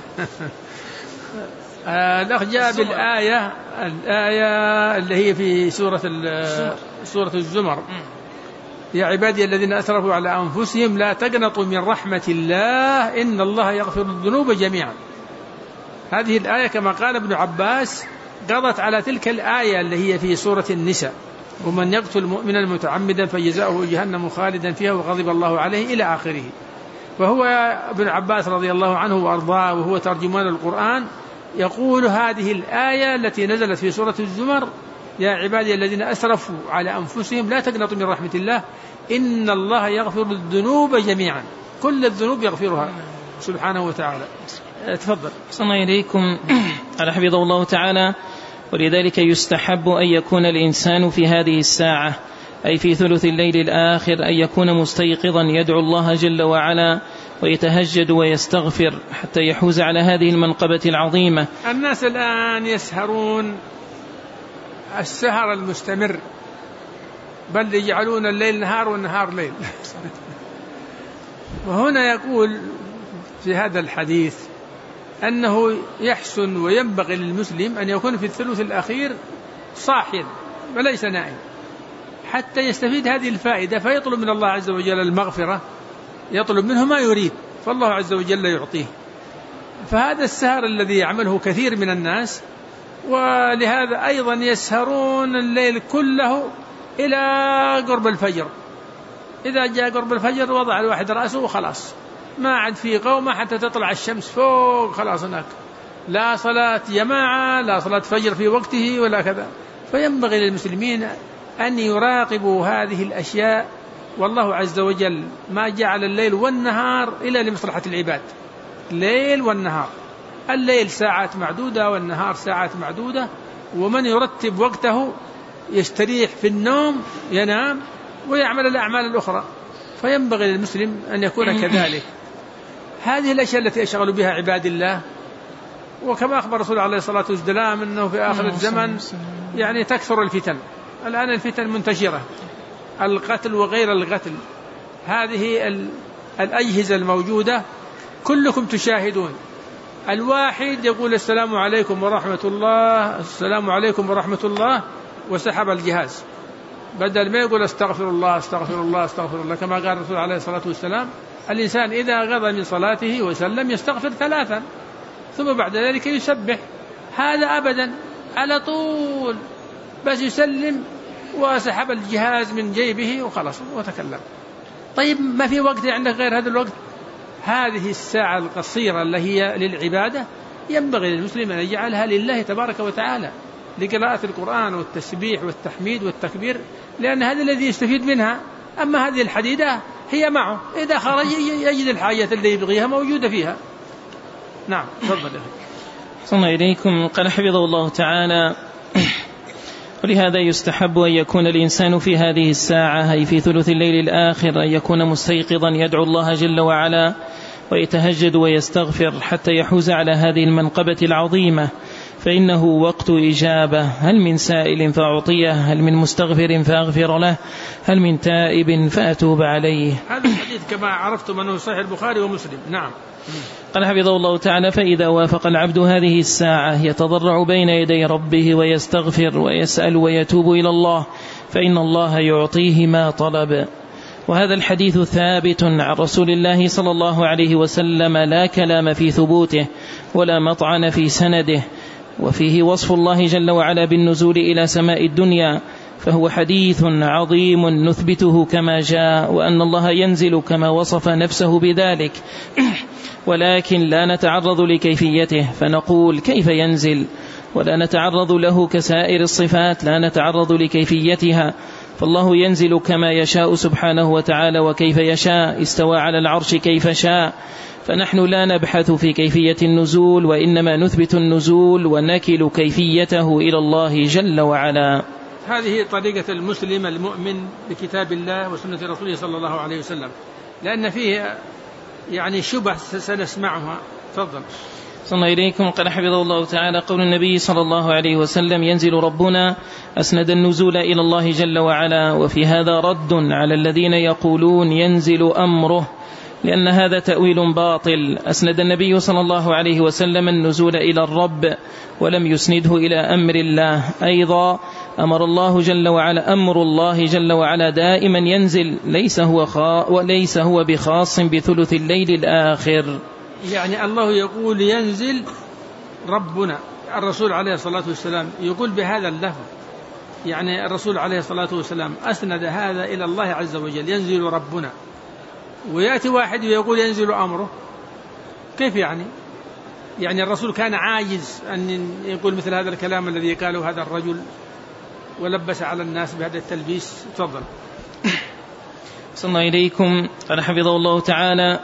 الأخ جاء بالآية اللي هي في سورة الزمر: يا عبادي الذين أسرفوا على أنفسهم لا تقنطوا من رحمة الله إن الله يغفر الذنوب جميعا. هذه الآية كما قال ابن عباس قضت على تلك الآية اللي هي في سورة النساء: ومن يقتل مؤمنا متعمدا فجزاؤه جهنم خالدا فيها وغضب الله عليه إلى آخره. وهو ابن عباس رضي الله عنه وأرضاه وهو ترجمان القرآن يقول هذه الآية التي نزلت في سورة الزمر: يا عبادي الذين أسرفوا على أنفسهم لا تقنطوا من رحمة الله إن الله يغفر الذنوب جميعا، كل الذنوب يغفرها سبحانه وتعالى. تفضل. صلى إليكم. قال حفظه الله تعالى: ولذلك يستحب أن يكون الإنسان في هذه الساعة، أي في ثلث الليل الآخر، أن يكون مستيقظا يدعو الله جل وعلا ويتهجد ويستغفر حتى يحوز على هذه المنقبة العظيمة. الناس الآن يسهرون السهر المستمر، بل يجعلون الليل نهار والنهار ليل. وهنا يقول في هذا الحديث أنه يحسن وينبغي للمسلم أن يكون في الثلث الأخير صاحيا وليس نائم، حتى يستفيد هذه الفائدة، فيطلب من الله عز وجل المغفرة، يطلب منه ما يريد، فالله عز وجل يعطيه. فهذا السهر الذي يعمله كثير من الناس، ولهذا أيضا يسهرون الليل كله إلى قرب الفجر. إذا جاء قرب الفجر وضع الواحد رأسه وخلاص، ما عاد في قومة حتى تطلع الشمس فوق، خلاص هناك لا صلاة جماعة لا صلاة فجر في وقته ولا كذا. فينبغي للمسلمين أن يراقبوا هذه الأشياء، والله عز وجل ما جعل الليل والنهار إلا لمصلحة العباد، الليل والنهار، الليل ساعات معدودة والنهار ساعات معدودة، ومن يرتب وقته يستريح في النوم ينام، ويعمل الأعمال الأخرى، فينبغي للمسلم أن يكون كذلك. هذه الأشياء التي يشغل بها عباد الله. وكما أخبر رسول الله عليه الصلاة والسلام أنه في آخر الزمن يعني تكثر الفتن. الآن الفتن منتشرة، القتل وغير القتل، هذه الأجهزة الموجودة كلكم تشاهدون. الواحد يقول السلام عليكم ورحمة الله، السلام عليكم ورحمة الله، وسحب الجهاز، بدل ما يقول استغفر الله استغفر الله استغفر الله، كما قال الرسول عليه الصلاة والسلام: الإنسان إذا غضى من صلاته وسلم يستغفر 3 ثم بعد ذلك يسبح. هذا أبدا، على طول بس يسلم وسحب الجهاز من جيبه وخلص وتكلم. طيب ما في وقت عندك غير هذا الوقت؟ هذه الساعة القصيرة اللي هي للعبادة ينبغي للمسلم أن يجعلها لله تبارك وتعالى، لقراءة القرآن والتسبيح والتحميد والتكبير، لأن هذا الذي يستفيد منها. أما هذه الحديدة هي معه، إذا خرج يجد الحاجة اللي يبغيها موجودة فيها. نعم، تفضل. صلى إليكم. قال حفظه الله تعالى: ولهذا يستحب أن يكون الإنسان في هذه الساعة، أي في ثلث الليل الآخر، أن يكون مستيقظا يدعو الله جل وعلا ويتهجد ويستغفر حتى يحوز على هذه المنقبة العظيمة، فإنه وقت إجابة. هل من سائل فأعطيه، هل من مستغفر فأغفر له، هل من تائب فأتوب عليه. هذا الحديث كما عرفتم أنه صحيح البخاري ومسلم. نعم. قال حفظه الله تعالى: فإذا وافق العبد هذه الساعة يتضرع بين يدي ربه ويستغفر ويسأل ويتوب إلى الله، فإن الله يعطيه ما طلب. وهذا الحديث ثابت عن رسول الله صلى الله عليه وسلم، لا كلام في ثبوته ولا مطعن في سنده، وفيه وصف الله جل وعلا بالنزول إلى سماء الدنيا، فهو حديث عظيم نثبته كما جاء، وأن الله ينزل كما وصف نفسه بذلك، ولكن لا نتعرض لكيفيته فنقول كيف ينزل، ولا نتعرض له كسائر الصفات لا نتعرض لكيفيتها. فالله ينزل كما يشاء سبحانه وتعالى وكيف يشاء، استوى على العرش كيف شاء، فنحن لا نبحث في كيفية النزول، وإنما نثبت النزول ونكل كيفيته إلى الله جل وعلا. هذه طريقة المسلم المؤمن بكتاب الله وسنة رسوله صلى الله عليه وسلم، لأن فيه يعني شبه سنسمعها. تفضل. صلى إليكم. قال حفظه الله تعالى: قول النبي صلى الله عليه وسلم: ينزل ربنا، أسند النزول إلى الله جل وعلا. وفي هذا رد على الذين يقولون ينزل أمره، لأن هذا تأويل باطل. أسند النبي صلى الله عليه وسلم النزول إلى الرب ولم يسنده إلى أمر الله. أيضا أمر الله جل وعلا، أمر الله جل وعلا دائما ينزل، وليس هو بخاص بثلث الليل الآخر. يعني الله يقول ينزل ربنا، الرسول عليه الصلاة والسلام يقول بهذا اللفظ، يعني الرسول عليه الصلاة والسلام أسند هذا إلى الله عز وجل، ينزل ربنا، ويأتي واحد ويقول ينزل أمره. كيف يعني الرسول كان عاجز أن يقول مثل هذا الكلام الذي قاله هذا الرجل ولبس على الناس بهذا التلبيس. تفضل. صلى إليكم. قال حفظه الله تعالى: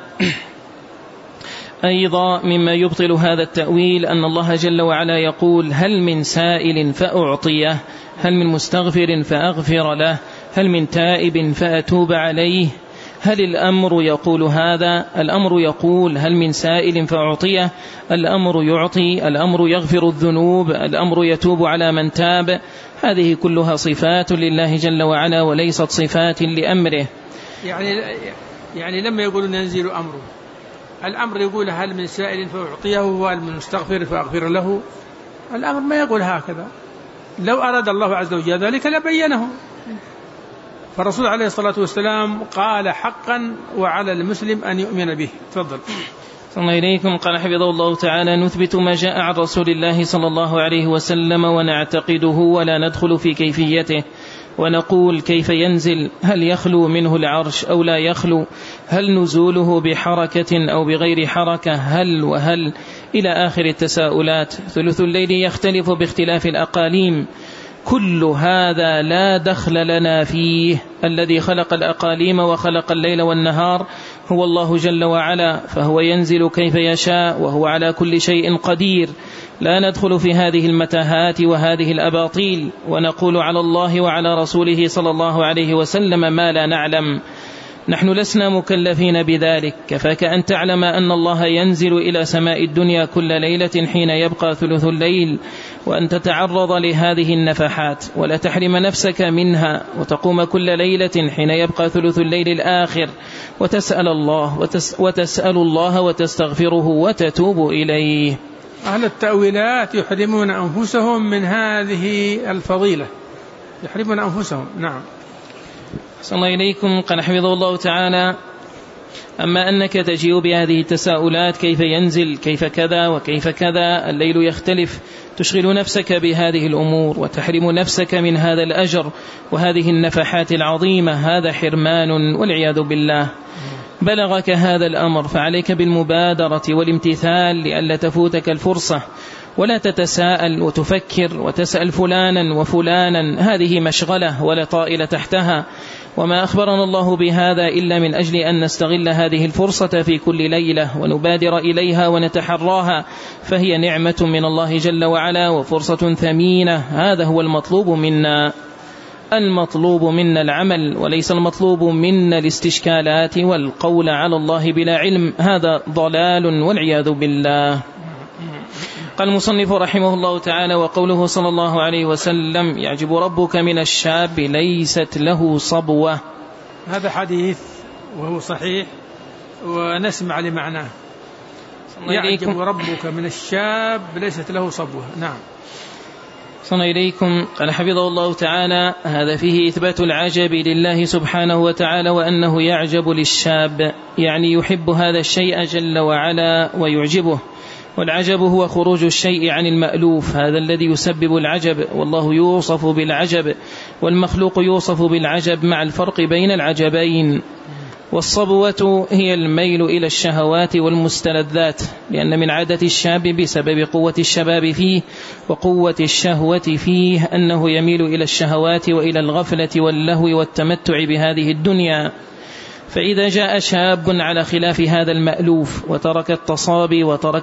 أيضا مما يبطل هذا التأويل أن الله جل وعلا يقول: هل من سائل فأعطيه، هل من مستغفر فأغفر له، هل من تائب فأتوب عليه. هل الأمر يقول هذا؟ الأمر يقول هل من سائل فأعطيه، الأمر يعطي، الأمر يغفر الذنوب، الأمر يتوب على من تاب. هذه كلها صفات لله جل وعلا وليست صفات لأمره. يعني لما يقول ننزل أمره، الأمر يقول هل من سائل فأعطيه، وهل من مستغفر فأغفر له. الأمر ما يقول هكذا، لو أراد الله عز وجل ذلك لبينه. فالرسول عليه الصلاة والسلام قال حقا وعلى المسلم أن يؤمن به. تفضل. صلى الله إليكم. قال حفظه الله تعالى: نثبت ما جاء عن رسول الله صلى الله عليه وسلم ونعتقده ولا ندخل في كيفيته، ونقول كيف ينزل، هل يخلو منه العرش أو لا يخلو، هل نزوله بحركة أو بغير حركة، هل وهل إلى آخر التساؤلات. ثلث الليل يختلف باختلاف الأقاليم، كل هذا لا دخل لنا فيه. الذي خلق الأقاليم وخلق الليل والنهار هو الله جل وعلا، فهو ينزل كيف يشاء وهو على كل شيء قدير. لا ندخل في هذه المتاهات وهذه الأباطيل ونقول على الله وعلى رسوله صلى الله عليه وسلم ما لا نعلم. نحن لسنا مكلفين بذلك. كفاك أن تعلم أن الله ينزل إلى سماء الدنيا كل ليلة حين يبقى ثلث الليل، وأن تتعرض لهذه النفحات ولا تحرم نفسك منها، وتقوم كل ليلة حين يبقى ثلث الليل الآخر وتسأل الله وتستغفره وتتوب إليه. أهل التأويلات يحرمون أنفسهم من هذه الفضيلة، يحرمون أنفسهم. نعم. صلى الله إليكم. قال حفظه الله تعالى: أما أنك تجيء بهذه التساؤلات كيف ينزل، كيف كذا وكيف كذا، الليل يختلف، تشغل نفسك بهذه الأمور وتحرم نفسك من هذا الأجر وهذه النفحات العظيمة، هذا حرمان والعياذ بالله. بلغك هذا الأمر فعليك بالمبادرة والامتثال لئلا تفوتك الفرصة، ولا تتساءل وتفكر وتسأل فلانا وفلانا، هذه مشغلة ولا طائل تحتها. وما أخبرنا الله بهذا إلا من أجل أن نستغل هذه الفرصة في كل ليلة ونبادر إليها ونتحراها، فهي نعمة من الله جل وعلا وفرصة ثمينة. هذا هو المطلوب منا. المطلوب منا العمل، وليس المطلوب منا الاستشكالات والقول على الله بلا علم، هذا ضلال والعياذ بالله. قال المصنف رحمه الله تعالى: وقوله صلى الله عليه وسلم: يعجب ربك من الشاب ليست له صبوة. هذا حديث وهو صحيح ونسمع لمعناه. يعجب ربك من الشاب ليست له صبوة. نعم. صلى إليكم. قال حفظه الله تعالى: هذا فيه إثبات العجب لله سبحانه وتعالى، وأنه يعجب للشاب، يعني يحب هذا الشيء جل وعلا ويعجبه. والعجب هو خروج الشيء عن المألوف، هذا الذي يسبب العجب، والله يوصف بالعجب والمخلوق يوصف بالعجب مع الفرق بين العجبين. والصبوة هي الميل إلى الشهوات والمستلذات، لأن من عادة الشاب بسبب قوة الشباب فيه وقوة الشهوة فيه أنه يميل إلى الشهوات وإلى الغفلة واللهو والتمتع بهذه الدنيا. فإذا جاء شاب على خلاف هذا المألوف وترك التصابي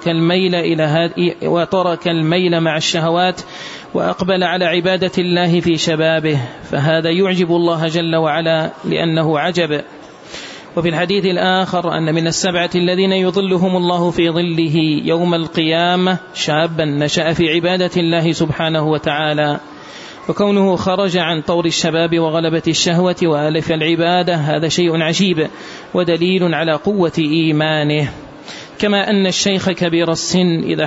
وترك الميل مع الشهوات وأقبل على عبادة الله في شبابه، فهذا يعجب الله جل وعلا لأنه عجب. وفي الحديث الآخر أن من السبعة الذين يظلهم الله في ظله يوم القيامة شابا نشأ في عبادة الله سبحانه وتعالى. وكونه خرج عن طور الشباب وغلبة الشهوة وآلف العبادة هذا شيء عجيب ودليل على قوة إيمانه. كما أن الشيخ كبير السن إذا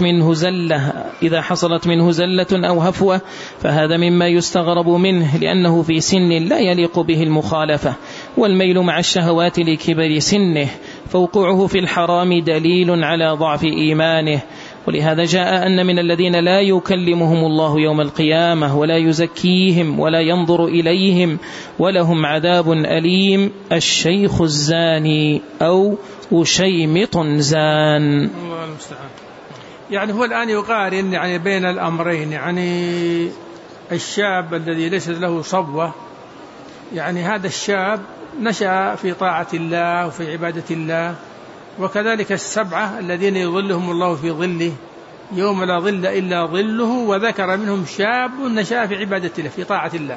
حصلت منه زلة أو هفوة فهذا مما يستغرب منه، لأنه في سن لا يليق به المخالفة والميل مع الشهوات لكبر سنه، فوقوعه في الحرام دليل على ضعف إيمانه. ولهذا جاء أن من الذين لا يكلمهم الله يوم القيامة ولا يزكيهم ولا ينظر إليهم ولهم عذاب أليم الشيخ الزاني أو أشيمط زان. الله المستعان. يعني هو الآن يقارن يعني بين الأمرين، يعني الشاب الذي ليس له صبوة، يعني هذا الشاب نشأ في طاعة الله وفي عبادة الله، وكذلك السبعة الذين يظلهم الله في ظله يوم لا ظل إلا ظله، وذكر منهم شاب نشأ في عبادة الله في طاعة الله.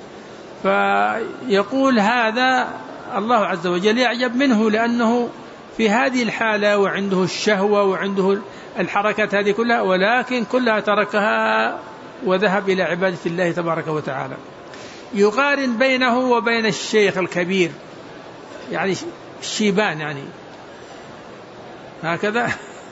فيقول هذا الله عز وجل يعجب منه لأنه في هذه الحالة وعنده الشهوة وعنده الحركات هذه كلها، ولكن كلها تركها وذهب إلى عبادة الله تبارك وتعالى. يقارن بينه وبين الشيخ الكبير، يعني الشيبان، يعني هكذا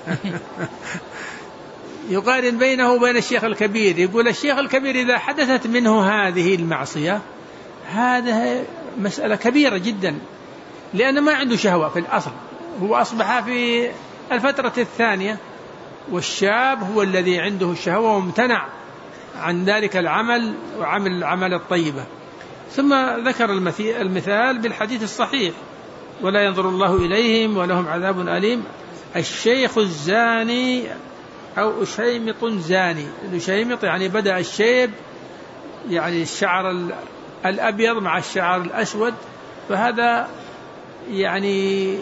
يقارن بينه وبين الشيخ الكبير. يقول الشيخ الكبير إذا حدثت منه هذه المعصية هذا مسألة كبيرة جدا، لأنه ما عنده شهوة في الأصل، هو أصبح في الفترة الثانية، والشاب هو الذي عنده الشهوة وامتنع عن ذلك العمل وعمل العمل الطيبة. ثم ذكر المثال بالحديث الصحيح: ولا ينظر الله إليهم ولهم عذاب أليم الشيخ الزاني أو أشيمط زاني. الأشيمط يعني بدأ الشيب، يعني الشعر الأبيض مع الشعر الأسود، فهذا يعني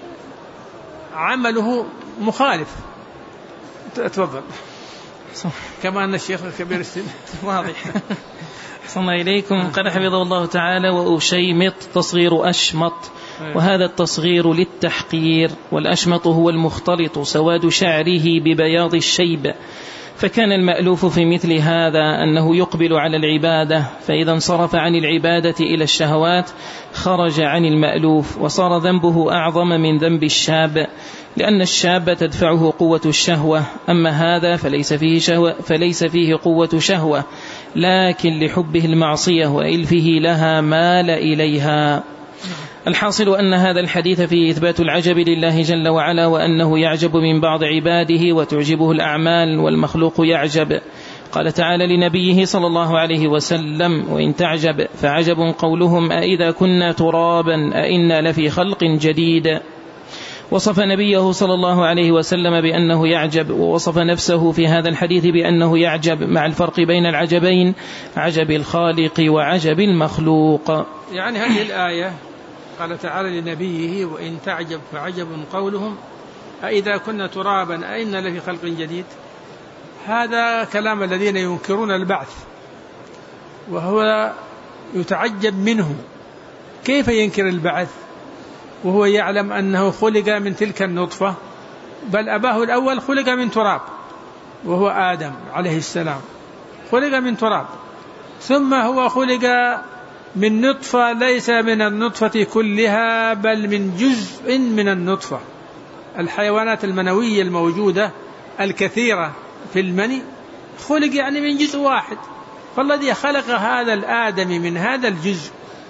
عمله مخالف. تفضل. كما أن الشيخ الكبير السن واضح. صلى إليكم. قال حفظه الله تعالى: وأشيمط تصغير أشمط، وهذا التصغير للتحقير، والأشمط هو المختلط سواد شعره ببياض الشيب. فكان المألوف في مثل هذا أنه يقبل على العبادة، فإذا انصرف عن العبادة إلى الشهوات خرج عن المألوف، وصار ذنبه أعظم من ذنب الشاب، لأن الشاب تدفعه قوة الشهوة، أما هذا فليس فيه قوة شهوة، لكن لحبه المعصية وإلفه لها مال إليها. الحاصل أن هذا الحديث فيه إثبات العجب لله جل وعلا، وأنه يعجب من بعض عباده وتعجبه الأعمال، والمخلوق يعجب. قال تعالى لنبيه صلى الله عليه وسلم: وإن تعجب فعجب قولهم أإذا كنا ترابا أإنا لفي خلق جديد. وصف نبيه صلى الله عليه وسلم بأنه يعجب، ووصف نفسه في هذا الحديث بأنه يعجب، مع الفرق بين العجبين: عجب الخالق وعجب المخلوق. يعني هذه الآية قال تعالى لنبيه: وإن تعجب فعجب قولهم أإذا كنا ترابا أإنا لفي خلق جديد. هذا كلام الذين ينكرون البعث، وهو يتعجب منه. كيف ينكر البعث وهو يعلم أنه خلق من تلك النطفة؟ بل أباه الأول خلق من تراب، وهو آدم عليه السلام، خلق من تراب، ثم هو خلق من نطفة ليس من النطفة كلها بل من جزء من النطفة. الحيوانات المنوية الموجودة الكثيرة في المني خلق يعني من جزء واحد، فالذي خلق هذا الآدم من هذا الجزء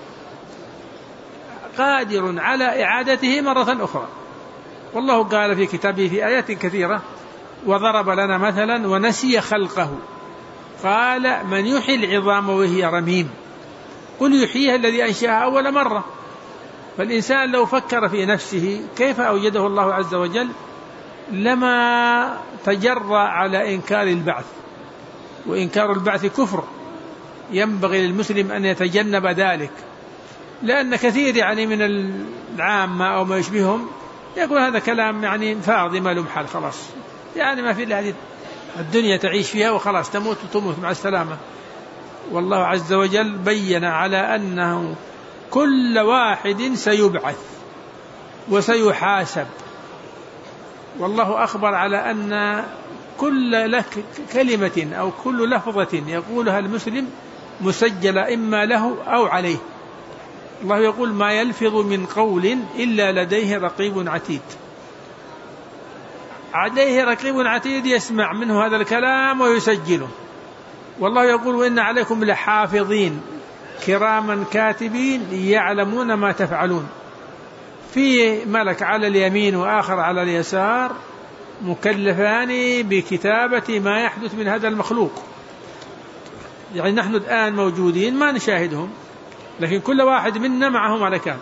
قادر على إعادته مرة أخرى. والله قال في كتابه في آيات كثيرة: وضرب لنا مثلا ونسي خلقه قال من يحيي العظام وهي رميم قل يحييها الذي أنشأها أول مرة. فالإنسان لو فكر في نفسه كيف أوجده الله عز وجل لما تجرأ على إنكار البعث، وإنكار البعث كفر، ينبغي للمسلم أن يتجنب ذلك، لأن كثير يعني من العامة أو ما يشبههم يقول هذا كلام يعني فاضي ما له محل، خلاص يعني ما في هذه الدنيا تعيش فيها وخلاص تموت وتموت مع السلامة. والله عز وجل بين على أنه كل واحد سيبعث وسيحاسب، والله أخبر على أن كل كلمة أو كل لفظة يقولها المسلم مسجلة إما له أو عليه. الله يقول: ما يلفظ من قول إلا لديه رقيب عتيد. عليه رقيب عتيد يسمع منه هذا الكلام ويسجله. والله يقول: وإن عليكم لحافظين كراما كاتبين يعلمون ما تفعلون. في ملك على اليمين وآخر على اليسار مكلفان بكتابة ما يحدث من هذا المخلوق. يعني نحن الآن موجودين ما نشاهدهم، لكن كل واحد منا معه ملكان،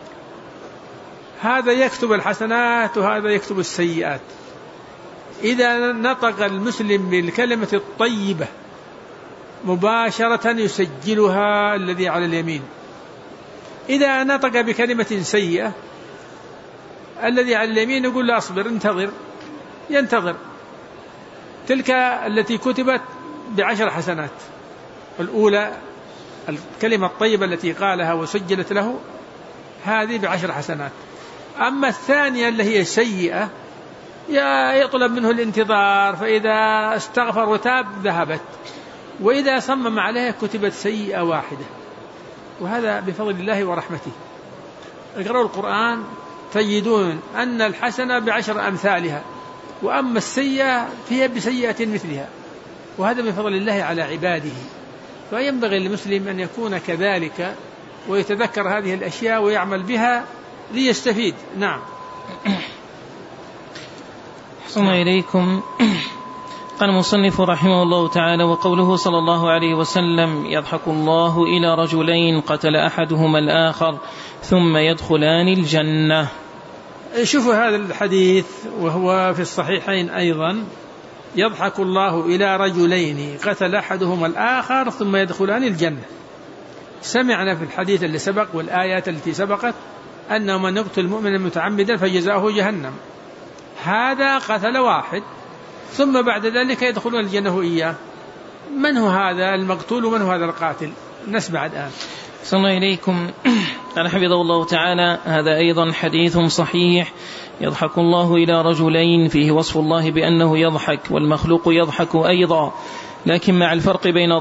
هذا يكتب الحسنات وهذا يكتب السيئات. إذا نطق المسلم بالكلمة الطيبة مباشرة يسجلها الذي على اليمين، إذا نطق بكلمة سيئة الذي على اليمين يقول لا أصبر انتظر، ينتظر. تلك التي كتبت ب10 حسنات، الأولى الكلمة الطيبة التي قالها وسجلت له هذه ب10 حسنات. أما الثانية اللي هي سيئة يطلب منه الانتظار، فإذا استغفر وتاب ذهبت، وإذا صمم عليها كتبت سيئة واحدة. وهذا بفضل الله ورحمته. اقرأوا القرآن تجدون أن الحسنة ب10 أمثالها، وأما السيئة فيها بسيئة مثلها، وهذا بفضل الله على عباده. فينبغي للمسلم أن يكون كذلك ويتذكر هذه الأشياء ويعمل بها ليستفيد. نعم. أحسن إليكم. قال المصنف رحمه الله تعالى: وقوله صلى الله عليه وسلم: يضحك الله إلى رجلين قتل أحدهما الآخر ثم يدخلان الجنة. شوفوا هذا الحديث وهو في الصحيحين أيضا: يضحك الله إلى رجلين قتل أحدهما الآخر ثم يدخلان الجنة. سمعنا في الحديث اللي سبق والآيات التي سبقت أنه من يقتل مؤمنا متعمدا فجزاؤه جهنم. هذا قتل واحد ثم بعد ذلك يدخلون الجنة إياه. من هو هذا المقتول ومن هو هذا القاتل؟ نسمع الآن. صلى الله إليكم. قال حفظه الله تعالى: هذا أيضا حديث صحيح: يضحك الله إلى رجلين، فيه وصف الله بأنه يضحك، والمخلوق يضحك أيضا، لكن مع الفرق بين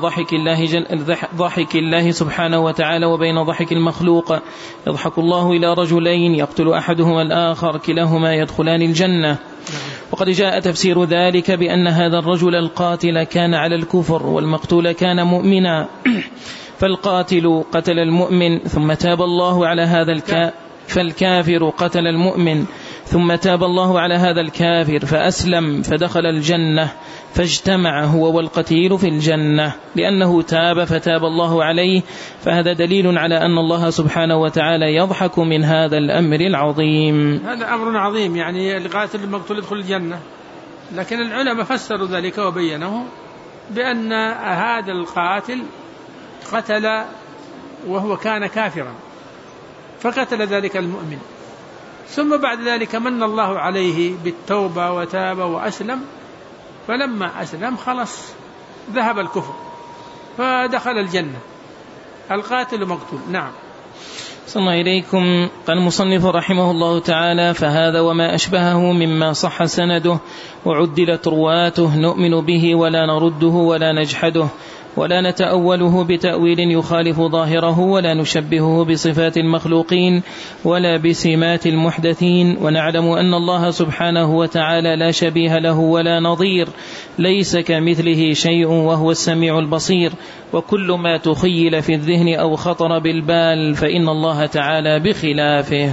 ضحك الله سبحانه وتعالى وبين ضحك المخلوق. يضحك الله إلى رجلين يقتل أحدهما الآخر، كلاهما يدخلان الجنة. وقد جاء تفسير ذلك بأن هذا الرجل القاتل كان على الكفر، والمقتول كان مؤمنا، فالقاتل قتل المؤمن ثم تاب الله على هذا فالكافر قتل المؤمن ثم تاب الله على هذا الكافر فأسلم فدخل الجنة، فاجتمع هو والقتيل في الجنة لأنه تاب فتاب الله عليه. فهذا دليل على أن الله سبحانه وتعالى يضحك من هذا الأمر العظيم. هذا أمر عظيم، يعني القاتل المقتول يدخل الجنة، لكن العلماء فسروا ذلك وبينه بأن هذا القاتل قتل وهو كان كافرا فقتل ذلك المؤمن، ثم بعد ذلك من الله عليه بالتوبة وتاب وأسلم، فلما أسلم خلص ذهب الكفر فدخل الجنة. القاتل مقتول. نعم. صلى الله إليكم. قال المصنف رحمه الله تعالى: فهذا وما أشبهه مما صح سنده وعدلت رواته نؤمن به ولا نرده ولا نجحده ولا نتأوله بتأويل يخالف ظاهره ولا نشبهه بصفات المخلوقين ولا بسمات المحدثين، ونعلم أن الله سبحانه وتعالى لا شبيه له ولا نظير، ليس كمثله شيء وهو السميع البصير، وكل ما تخيل في الذهن أو خطر بالبال فإن الله تعالى بخلافه.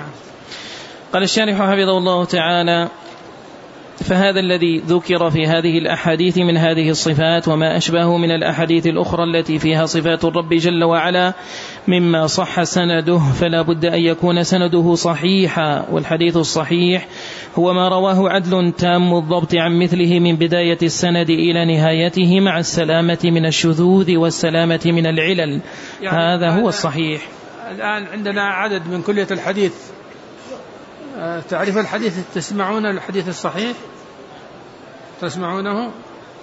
قال الشارح حفظه الله تعالى: فهذا الذي ذكر في هذه الأحاديث من هذه الصفات وما أشبهه من الأحاديث الأخرى التي فيها صفات الرب جل وعلا مما صح سنده، فلا بد أن يكون سنده صحيحا. والحديث الصحيح هو ما رواه عدل تام الضبط عن مثله من بداية السند إلى نهايته مع السلامة من الشذوذ والسلامة من العلل، يعني هذا هو الصحيح. الآن عندنا عدد من كلية الحديث. تعرف الحديث؟ تسمعون الحديث الصحيح؟ تسمعونه؟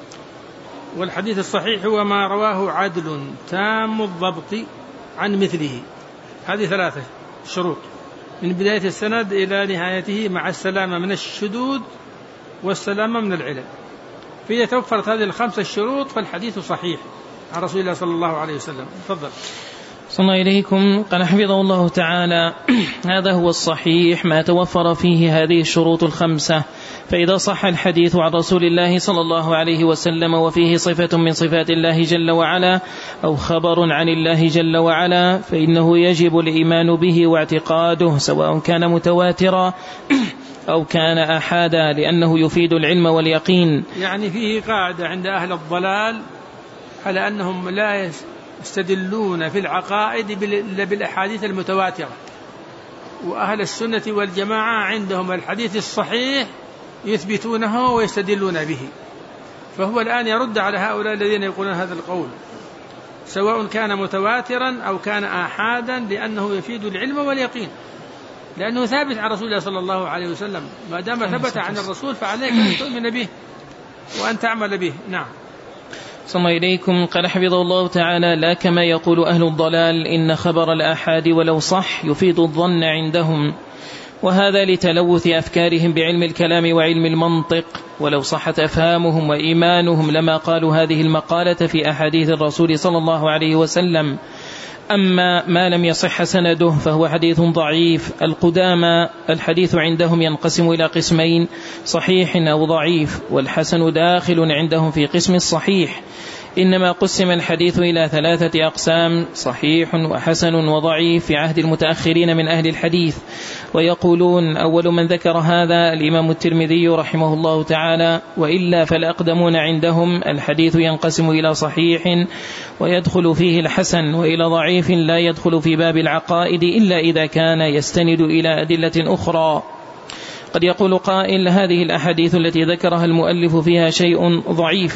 والحديث الصحيح هو ما رواه عدل تام الضبط عن مثله. هذه 3 شروط: من بداية السند إلى نهايته مع السلامة من الشذوذ والسلامة من العلل. فإذا توفرت هذه ال5 الشروط فالحديث صحيح عن رسول الله صلى الله عليه وسلم. تفضل. صلى الله إليكم. قال حفظه الله تعالى: هذا هو الصحيح ما توفر فيه هذه الشروط ال5. فإذا صح الحديث عن رسول الله صلى الله عليه وسلم وفيه صفة من صفات الله جل وعلا أو خبر عن الله جل وعلا فإنه يجب الإيمان به واعتقاده، سواء كان متواترا أو كان أحادا، لأنه يفيد العلم واليقين. يعني فيه قاعدة عند أهل الضلال على أنهم لا يستدلون في العقائد بالأحاديث المتواترة، وأهل السنة والجماعة عندهم الحديث الصحيح يثبتونه ويستدلون به. فهو الآن يرد على هؤلاء الذين يقولون هذا القول، سواء كان متواترا أو كان آحادا، لأنه يفيد العلم واليقين، لأنه ثابت عن رسول الله صلى الله عليه وسلم. ما دام ثبت عن الرسول فعليك أن تؤمن به وأن تعمل به. نعم. صلى الله إليكم. قال حفظه الله تعالى: لا كما يقول أهل الضلال إن خبر الآحاد ولو صح يفيد الظن عندهم، وهذا لتلوث أفكارهم بعلم الكلام وعلم المنطق، ولو صحت أفهامهم وإيمانهم لما قالوا هذه المقالة في أحاديث الرسول صلى الله عليه وسلم. أما ما لم يصح سنده فهو حديث ضعيف. القدامى الحديث عندهم ينقسم إلى قسمين: صحيح أو ضعيف، والحسن داخل عندهم في قسم الصحيح. إنما قسم الحديث إلى 3 أقسام: صحيح وحسن وضعيف في عهد المتأخرين من أهل الحديث. ويقولون أول من ذكر هذا الإمام الترمذي رحمه الله تعالى، وإلا فالأقدمون عندهم الحديث ينقسم إلى صحيح ويدخل فيه الحسن، وإلى ضعيف لا يدخل في باب العقائد إلا إذا كان يستند إلى أدلة أخرى. قد يقول قائل: هذه الأحاديث التي ذكرها المؤلف فيها شيء ضعيف،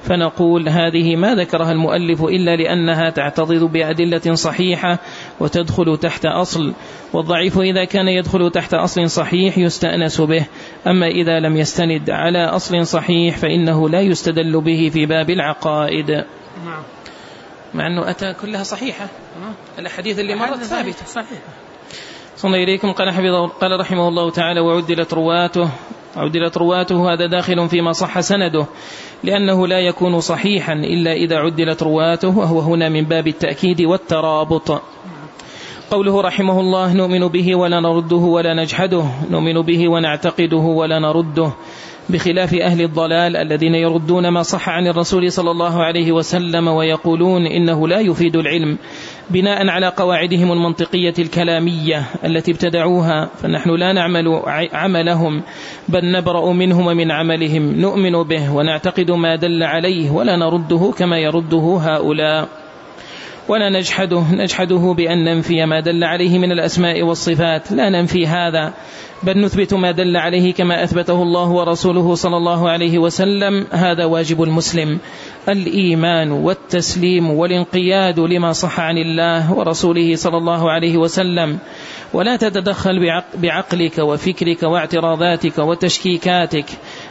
فنقول هذه ما ذكرها المؤلف إلا لأنها تعتضد بأدلة صحيحة وتدخل تحت أصل، والضعيف إذا كان يدخل تحت أصل صحيح يستأنس به، أما إذا لم يستند على أصل صحيح فإنه لا يستدل به في باب العقائد، مع أنه أتى كلها صحيحة. الحديث اللي مرت ثابتة صحيحة. صلى إليكم. قال رحمه الله تعالى: وعدلت رواته هذا داخل فيما صح سنده، لأنه لا يكون صحيحا إلا إذا عدلت رواته، وهو هنا من باب التأكيد والترابط. قوله رحمه الله: نؤمن به ولا نرده ولا نجحده، نؤمن به ونعتقده ولا نرده، بخلاف أهل الضلال الذين يردون ما صح عن الرسول صلى الله عليه وسلم ويقولون إنه لا يفيد العلم بناء على قواعدهم المنطقية الكلامية التي ابتدعوها، فنحن لا نعمل عملهم بل نبرأ منهم ومن عملهم، نؤمن به ونعتقد ما دل عليه ولا نرده كما يرده هؤلاء، ولا نجحده بأن ننفي ما دل عليه من الأسماء والصفات، لا ننفي هذا بل نثبت ما دل عليه كما أثبته الله ورسوله صلى الله عليه وسلم. هذا واجب المسلم: الإيمان والتسليم والانقياد لما صح عن الله ورسوله صلى الله عليه وسلم، ولا تتدخل بعقلك وفكرك واعتراضاتك وتشكيكاتك،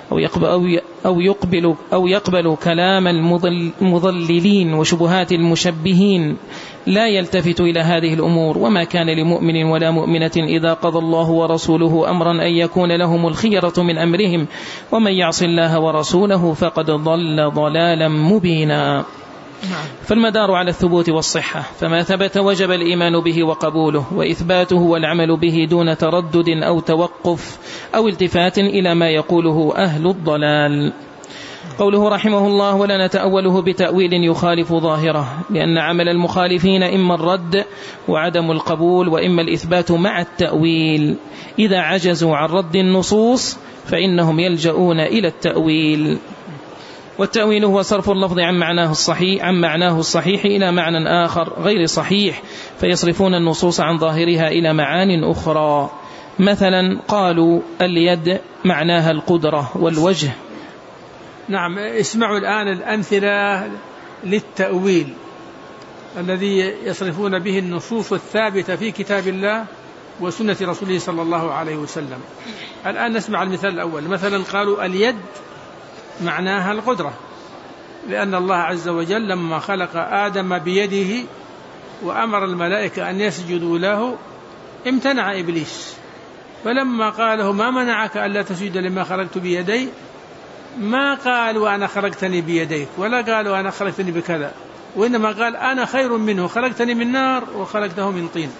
أو يقبل كلام المضللين وشبهات المشبهين، لا يلتفت إلى هذه الأمور. وما كان لمؤمن ولا مؤمنة إذا قضى الله ورسوله أمرا أن يكون لهم الخيرة من أمرهم، ومن يعص الله ورسوله فقد ضل ضلالا مبينا. فالمدار على الثبوت والصحة، فما ثبت وجب الإيمان به وقبوله وإثباته والعمل به دون تردد أو توقف أو التفات إلى ما يقوله أهل الضلال. قوله رحمه الله: ولا نتأوله بتأويل يخالف ظاهره، لأن عمل المخالفين إما الرد وعدم القبول، وإما الإثبات مع التأويل. إذا عجزوا عن رد النصوص فإنهم يلجؤون إلى التأويل، والتأويل هو صرف اللفظ عن معناه الصحيح إلى معنى آخر غير صحيح، فيصرفون النصوص عن ظاهرها إلى معان أخرى. مثلا قالوا اليد معناها القدرة والوجه. نعم، اسمعوا الآن الأمثلة للتأويل الذي يصرفون به النصوص الثابتة في كتاب الله وسنة رسوله صلى الله عليه وسلم. الآن نسمع المثال الأول. مثلا قالوا اليد معناها القدرة، لأن الله عز وجل لما خلق آدم بيده وأمر الملائكة أن يسجدوا له امتنع إبليس، فلما قاله ما منعك ألا تسجد لما خلقت بيدي، ما قال وأنا خلقتني بيديك، ولا قال وأنا خلقتني بكذا، وإنما قال أنا خير منه، خلقتني من نار وخلقته من طين.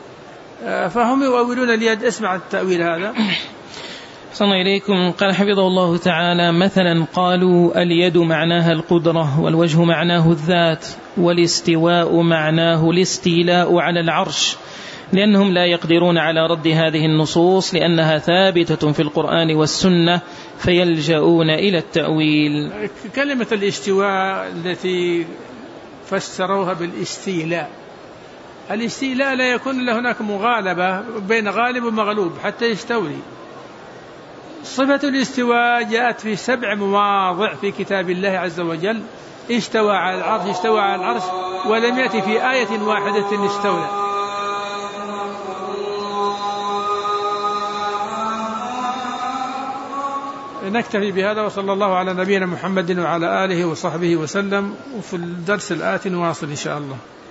فهم يؤولون اليد. اسمع التأويل هذا. صلى إليكم. قال حفظه الله تعالى: مثلا قالوا اليد معناها القدرة، والوجه معناه الذات، والاستواء معناه الاستيلاء على العرش، لأنهم لا يقدرون على رد هذه النصوص لأنها ثابتة في القرآن والسنة، فيلجؤون إلى التأويل. كلمة الاستواء التي فسروها بالاستيلاء، الاستيلاء لا يكون هناك مغالبة بين غالب ومغلوب حتى يستولي. صفة الاستواء جاءت في 7 مواضع في كتاب الله عز وجل: استوى على العرش، استوى على العرش، ولم يأتي في آية واحدة استولى. نكتفي بهذا، وصلى الله على نبينا محمد وعلى آله وصحبه وسلم، وفي الدرس الآتي نواصل إن شاء الله.